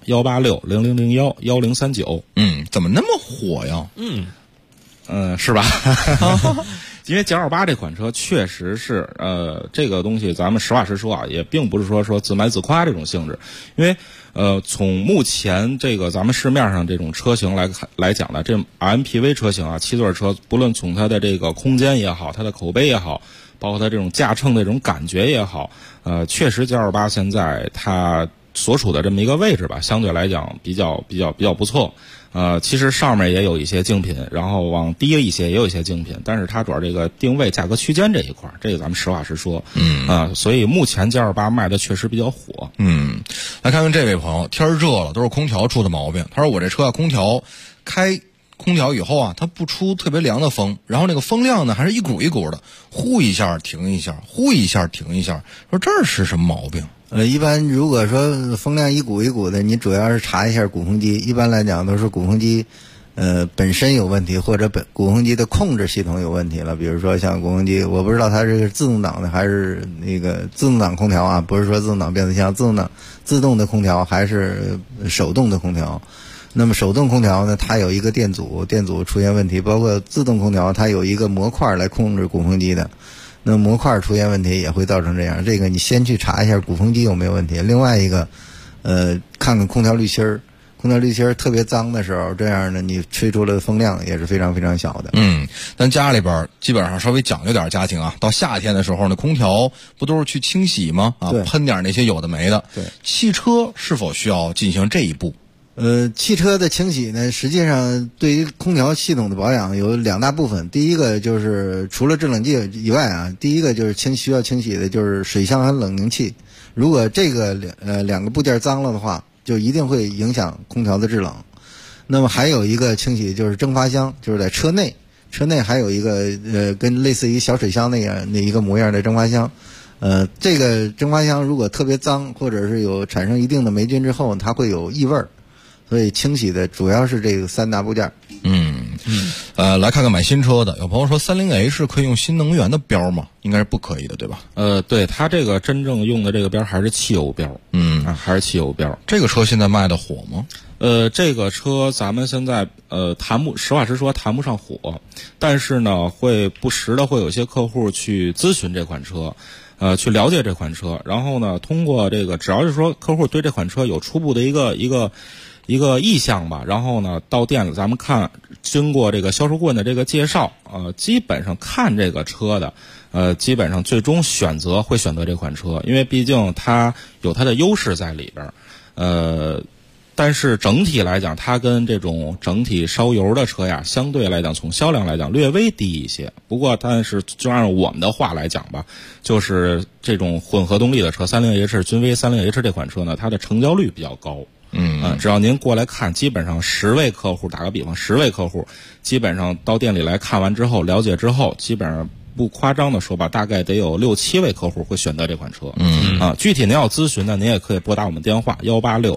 18600011039。 怎么那么火呀？ 是吧？因为928这款车确实是这个东西咱们实话实说啊，也并不是说自卖自夸这种性质，因为从目前这个咱们市面上这种车型来讲呢，这 MPV 车型啊，7座车，不论从它的这个空间也好，它的口碑也好，包括它这种驾乘的这种感觉也好，确实928现在它所处的这么一个位置吧，相对来讲比较不错。其实上面也有一些竞品，然后往低了一些也有一些竞品，但是它主要这个定位价格区间这一块，这个咱们实话实说。所以目前928卖的确实比较火。 来看看这位朋友，天热了，都是空调出的毛病。他说我这车啊，开空调以后啊，它不出特别凉的风，然后那个风量呢还是一股一股的，呼一下停一下，呼一下停一下。说这是什么毛病？ 一般如果说风量一股一股的，你主要是查一下鼓风机，一般来讲都是鼓风机本身有问题，或者鼓风机的控制系统有问题了。比如说像鼓风机，我不知道它是自动挡的还是那个自动挡空调啊，不是说自动挡变速箱，自动的空调还是手动的空调。那么手动空调呢，它有一个电阻出现问题，包括自动空调它有一个模块来控制鼓风机的，那模块出现问题也会造成这样。这个你先去查一下鼓风机有没有问题。另外一个看看空调滤芯儿，空调滤芯儿特别脏的时候，这样呢你吹出来的风量也是非常非常小的。 咱家里边基本上稍微讲究点家庭啊，到夏天的时候呢，空调不都是去清洗吗？喷点那些有的没的。 对， 汽车是否需要进行这一步？ 汽车的清洗呢，实际上对于空调系统的保养有两大部分。第一个就是除了制冷剂以外啊，第一个就是需要清洗的就是水箱和冷凝器。如果这个两个部件脏了的话，就一定会影响空调的制冷。那么还有一个清洗就是蒸发箱，就是在车内还有一个跟类似于小水箱那一个模样的蒸发箱。这个蒸发箱如果特别脏，或者是有产生一定的霉菌之后，它会有异味儿。所以清洗的主要是这个三大部件。 来看看买新车的，有朋友说30H 可以用新能源的标吗？应该是不可以的，对吧？ 对，它这个真正用的这个标还是汽油标。还是汽油标。 这个车现在卖的火吗？ 这个车咱们现在实话实说谈不上火，但是呢会不时的会有些客户去咨询这款车，去了解这款车，然后呢通过这个只要是说客户对这款车有初步的一个意向吧，然后呢到店里咱们看，经过这个销售顾问的这个介绍，基本上看这个车的基本上最终会选择这款车，因为毕竟它有它的优势在里边。但是整体来讲，它跟这种整体烧油的车呀，相对来讲从销量来讲略微低一些。不过但是就按我们的话来讲吧，就是这种混合动力的车，30H、君威 30H 这款车呢，它的成交率比较高。只要您过来看，基本上10位客户，打个比方，10位客户基本上到店里来看完之后，了解之后，基本上不夸张的说吧，大概得有6、7位客户会选择这款车。具体您要咨询呢，您也可以拨打我们电话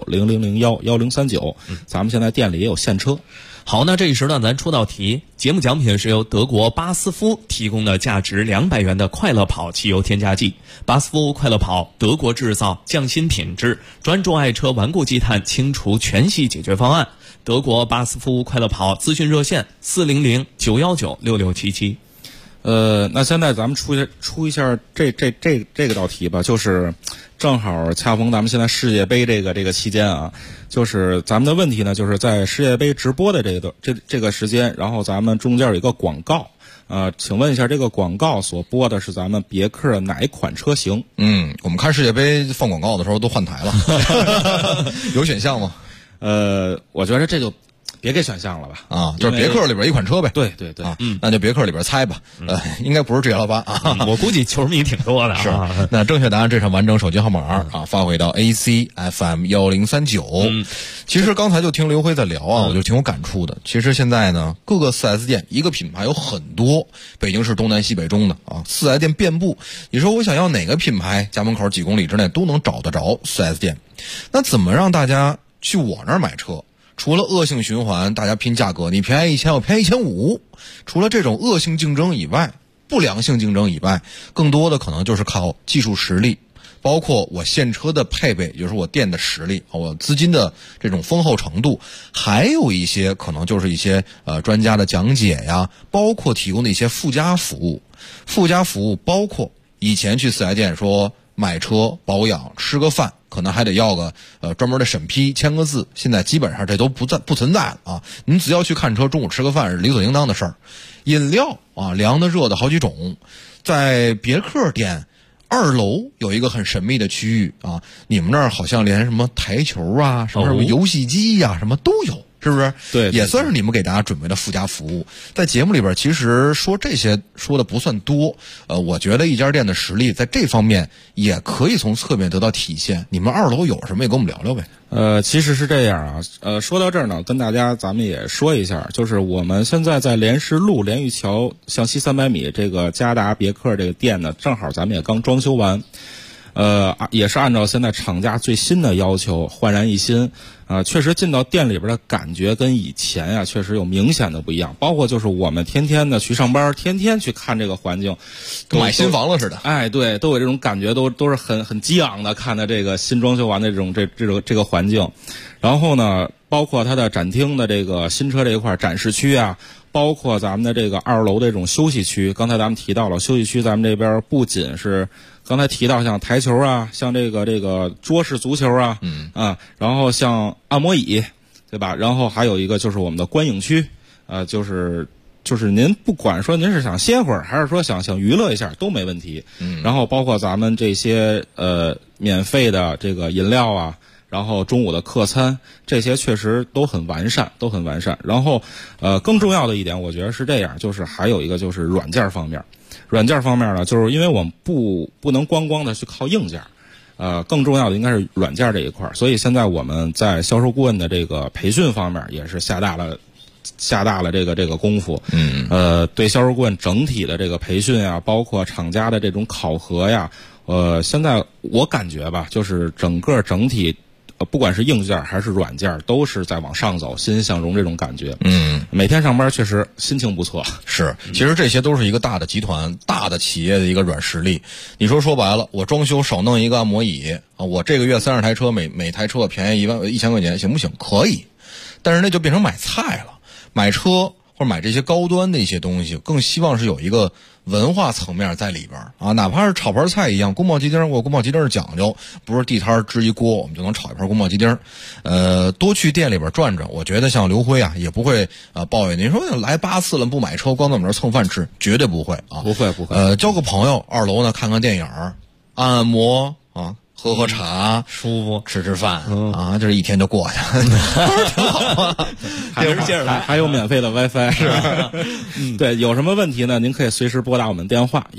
18600011039。咱们现在店里也有现车。 好，那这一时段咱出道题，节目奖品是由德国巴斯夫提供的价值200元的快乐跑汽油添加剂。巴斯夫快乐跑，德国制造，匠心品质，专注爱车顽固积碳清除全系解决方案。德国巴斯夫快乐跑咨询热线400-919-6677。 那现在咱们出一下这个道题吧，就是正好恰逢咱们现在世界杯这个期间啊，就是咱们的问题呢，就是在世界杯直播的这个时间，然后咱们中间有一个广告，请问一下这个广告所播的是咱们别克哪一款车型？ 我们看世界杯放广告的时候都换台了，有选项吗？ 我觉得这就别给选项了吧？ 啊，就是别克里边一款车呗。 对对对， 那就别克里边猜吧。应该不是 G88啊， 我估计球迷挺多的。 是，那正确答案这场完整手机号码啊，发回到 ACFM1039。其实刚才就听刘辉在聊啊，我就挺有感触的。其实现在呢，各个 4S 店一个品牌有很多，北京市东南西北中的啊，4S 店遍布。你说我想要哪个品牌，家门口几公里之内都能找得着 4S 店。那怎么让大家去我那儿买车？除了恶性循环，大家拼价格，你便宜1000，我便宜1500。除了这种恶性竞争以外，不良性竞争以外，更多的可能就是靠技术实力，包括我现车的配备，也就是我店的实力，我资金的这种丰厚程度，还有一些可能就是一些专家的讲解呀，包括提供的一些附加服务。附加服务包括以前去4S店说买车保养吃个饭，可能还得要个专门的审批签个字，现在基本上这都不存在了啊！您只要去看车，中午吃个饭是理所应当的事儿。饮料啊，凉的热的好几种，在别克店2楼有一个很神秘的区域啊，你们那儿好像连什么台球啊、什么游戏机呀、什么都有。是不是？ 对， 也算是你们给大家准备的附加服务。在节目里边，其实说这些说的不算多。我觉得一家店的实力在这方面也可以从侧面得到体现。你们2楼有什么也跟我们聊聊呗。 其实是这样啊。说到这儿呢，跟大家咱们也说一下，就是我们现在在莲石路连玉桥向西300米这个嘉达别克这个店呢，正好咱们也刚装修完。也是按照现在厂家最新的要求焕然一新。确实进到店里边的感觉跟以前啊确实有明显的不一样，包括就是我们天天的去上班，天天去看这个环境， 跟买新房了似的。 哎，对，都有这种感觉，都是很激昂的看的这个新装修完的这个环境。然后呢，包括它的展厅的这个新车这一块展示区啊，包括咱们的这个2楼的这种休息区。刚才咱们提到了休息区，咱们这边不仅是刚才提到像台球啊，像这个桌式足球啊，然后像按摩椅，对吧？然后还有一个就是我们的观影区，就是您不管说您是想歇会儿，还是说想娱乐一下都没问题。然后包括咱们这些免费的这个饮料啊，然后中午的客餐，这些确实都很完善。然后更重要的一点，我觉得是这样，就是还有一个就是软件方面。软件方面呢，就是因为我们不能光的去靠硬件，更重要的应该是软件这一块。所以现在我们在销售顾问的这个培训方面也是下大了这个功夫。对销售顾问整体的这个培训啊，包括厂家的这种考核呀，现在我感觉吧，就是整体。不管是硬件还是软件，都是在往上走，欣欣向荣这种感觉。每天上班确实心情不错。 是，其实这些都是一个大的集团、大的企业的一个软实力。你说白了，我装修少弄一个按摩椅啊，我这个月30台车，每台车便宜1000块钱，行不行？可以，但是那就变成买菜了，买车或者买这些高端的一些东西，更希望是有一个文化层面在里边啊，哪怕是炒盘菜一样，宫保鸡丁，我宫保鸡丁是讲究，不是地摊支一锅我们就能炒一盘宫保鸡丁。多去店里边转转，我觉得像刘辉啊，也不会抱怨您说来8次了不买车，光在我们这蹭饭吃，绝对不会啊， 不会。 交个朋友，2楼呢看看电影，按摩啊。喝茶， 舒服， 吃饭啊，这一天就过去了，挺好啊。 还有免费的 WiFi 是。对，有什么问题呢？您可以随时拨打我们电话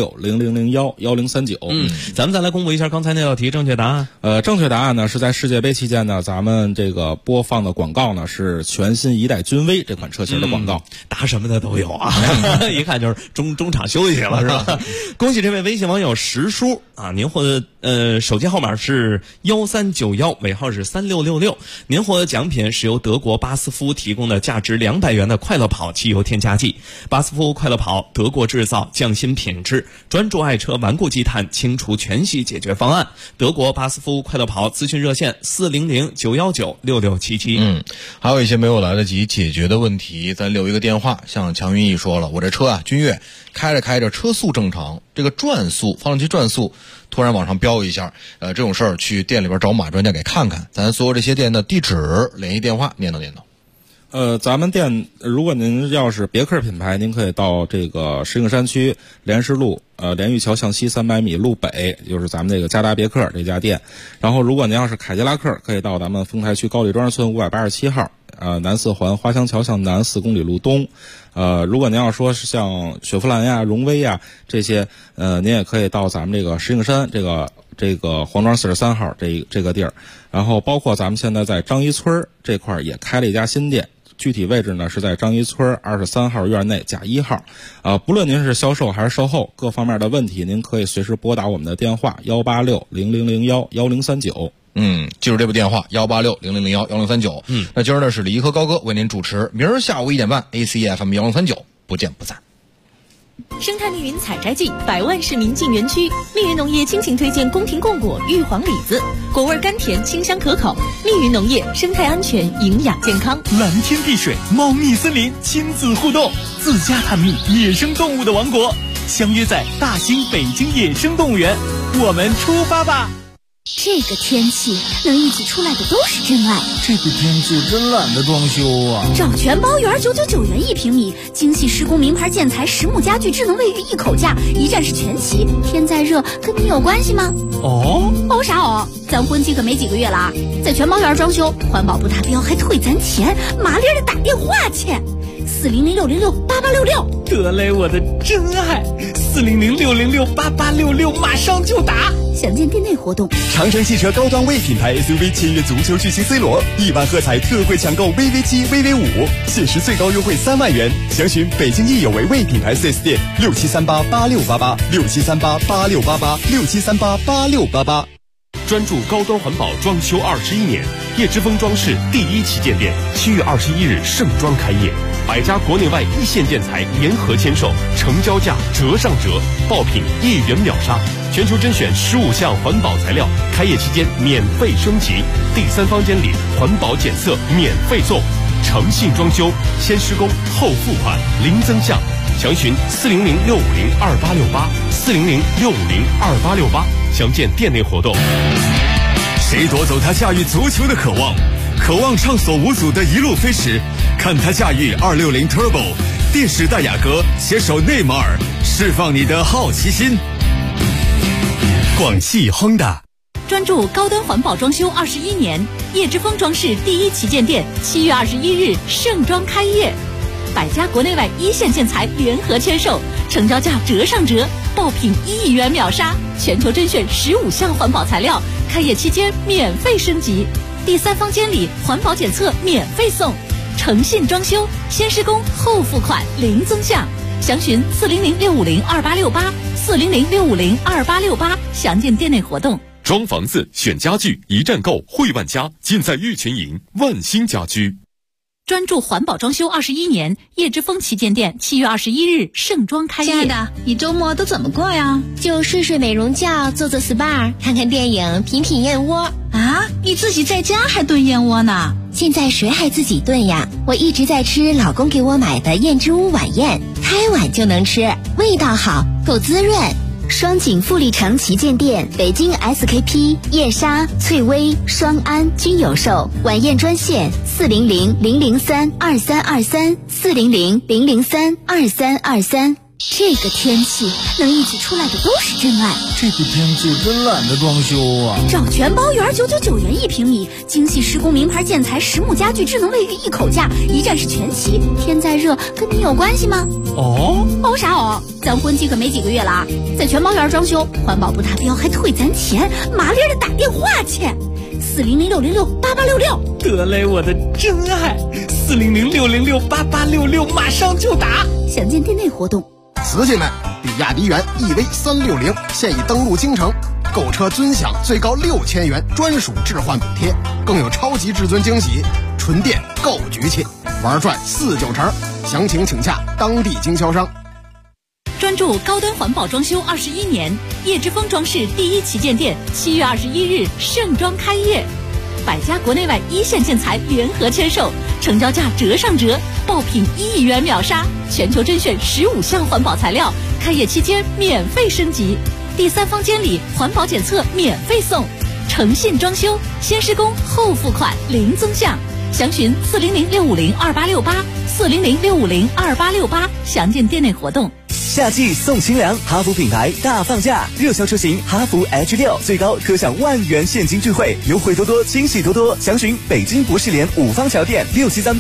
18600011039。 咱们再来公布一下刚才那道题正确答案。 正确答案呢是在世界杯期间呢，咱们这个播放的广告呢是全新一代君威这款车型的广告， 答什么的都有啊，一看就是中场休息了是吧？恭喜这位微信网友石叔啊，您获得手机号码是1391，尾号是3666。您获得奖品是由德国巴斯夫提供的价值200元的快乐跑汽油添加剂。巴斯夫快乐跑，德国制造，匠心品质，专注爱车顽固积碳清除全系解决方案。德国巴斯夫快乐跑咨询热线400-919-6677。 还有一些没有来得及解决的问题，咱留一个电话。像强云毅说了，我这车啊，君越开着车速正常，这个转速发动机转速突然往上飙一下，这种事儿去店里边找马专家给看看。咱所有这些店的地址、联系电话念叨。 咱们店如果您要是别克品牌，您可以到这个石景山区莲石路连玉桥向西300米路北，就是咱们这个嘉达别克这家店。然后如果您要是凯迪拉克，可以到咱们丰台区高丽庄村587号南四环花乡桥向南4公里路东。如果您要说是像雪佛兰呀、荣威呀这些，您也可以到咱们这个石景山这个黄庄43号这个地儿，然后包括咱们现在在张一村这块也开了一家新店。具体位置呢是在张一村23号院内甲1号，不论您是销售还是售后，各方面的问题您可以随时拨打我们的电话18600011039。 记住这部电话18600011039。那今儿呢是李一和高哥为您主持，明儿下午1点半 ACFM1039，不见不散。 生态密云采摘季，100万市民进园区。密云农业倾情推荐宫廷贡果玉皇李子，果味甘甜，清香可口。密云农业生态安全，营养健康。 蓝天碧水，猫蜜森林，亲子互动，自家探秘野生动物的王国，相约在大兴北京野生动物园，我们出发吧！ 这个天气能一起出来的都是真爱。 这个天气真懒得装修啊！ 找全包园999元1平米，精细施工名牌建材实木家具智能卫浴一口价，一站式全齐。天再热跟你有关系吗？哦啥哦？咱婚期可没几个月了啊！在全包园装修，环保不达标还退咱钱，麻利的打电话去，400-606-8866。 得嘞，我的真爱，400-606-8866，马上就打！ 详见店内活动。 长城汽车高端 V 品牌 SUV 签约足球巨星 C 罗，1万喝彩特惠抢购 VV7、VV5，限时最高优惠3万元。详询北京易有为 V 品牌 4S 店，67388688，67388688，67388688。 专注高端环保装修21年，叶之峰装饰第1旗舰店7月21日盛装开业，100家国内外一线建材联合签售，成交价折上折，爆品1元秒杀，全球甄选15项环保材料，开业期间免费升级，第3方监理环保检测免费送，诚信装修，先施工后付款，零增项。详询400-650-2868，400-650-2868，详见店内活动。 谁夺走他驾驭足球的渴望？渴望畅所无阻的一路飞驰，看他驾驭260 Turbo， 电使戴雅阁携手内马尔，释放你的好奇心。广汽亨达专注高端环保装修21年，叶之峰装饰第1旗舰店7月21日盛装开业，100家国内外一线建材联合签售，成交价折上折，爆品1亿元秒杀，全球甄选15项环保材料，开业期间免费升级，第3方监理环保检测免费送，诚信装修，先施工后付款，零增项。详询400-650-2868，400-650-2868，详见店内活动。 装房子选家具一站购，汇万家尽在玉群营万兴家居。 专注环保装修21年，叶之峰旗舰店7月21日盛装开业。 亲爱的，你周末都怎么过呀？ 就睡睡美容觉，做做 SPA， 看看电影，品品燕窝。 啊，你自己在家还炖燕窝呢？ 现在谁还自己炖呀？我一直在吃老公给我买的燕之屋晚宴，开碗就能吃，味道好，够滋润。 双井富力城旗舰店、北京 SKP、叶莎、翠微、双安均有售。晚宴专线400-003-2323，400-003-2323。这个天气能一起出来的都是真爱。 这个天气真懒得装修啊！ 找全包园999元1平米，精细施工名牌建材实木家具智能卫浴一口价，一站式全齐。天再热跟你有关系吗？哦啥哦？咱婚期可没几个月了啊！在全包园装修，环保不达标还退咱钱，麻利的打电话去，400-606-8866。 得嘞，我的真爱，400-606-8866，马上就打！ 详见店内活动。 瓷器们，比亚迪元 EV360现已登陆京城，购车尊享最高6000元专属置换补贴，更有超级至尊惊喜，纯电够局气，玩转4-9成。详情请洽当地经销商。 专注高端环保装修21年，叶之峰装饰第1旗舰店7月21日盛装开业，100家国内外一线建材联合签售，成交价折上折，爆品1亿元秒杀，全球甄选15项环保材料，开业期间免费升级，第3方监理环保检测免费送，诚信装修，先施工后付款，零增项。详询400-650-2868，400-650-2868，详见店内活动。 夏季送清凉，哈弗品牌大放价，热销车型哈弗 H6最高可享10000元现金钜惠，优惠多多，惊喜多多。详询北京博士联五方桥店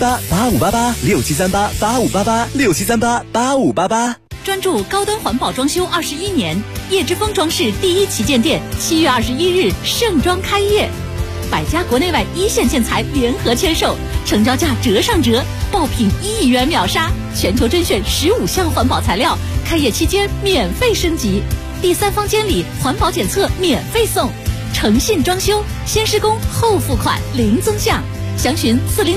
673885886738858867388588。 专注高端环保装修21年，叶之峰装饰第一旗舰店7月21日盛装开业，百家国内外一线建材联合签售，成交价折上折，爆品1亿元秒杀，全球甄选15项环保材料，开业期间免费升级，第3方监理环保检测免费送，诚信装修，先施工后付款零增项。详询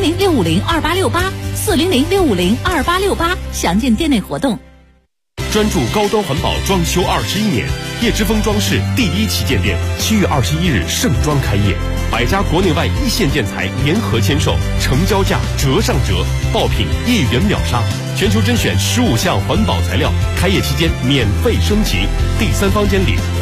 400-650-2868，400-650-2868，详见店内活动。 专注高端环保装修21年，叶之峰装饰第一旗舰店7月21日盛装开业，百家国内外一线建材联合签售，成交价折上折，爆品1亿元秒杀，全球甄选15项环保材料，开业期间免费升级，第3方监理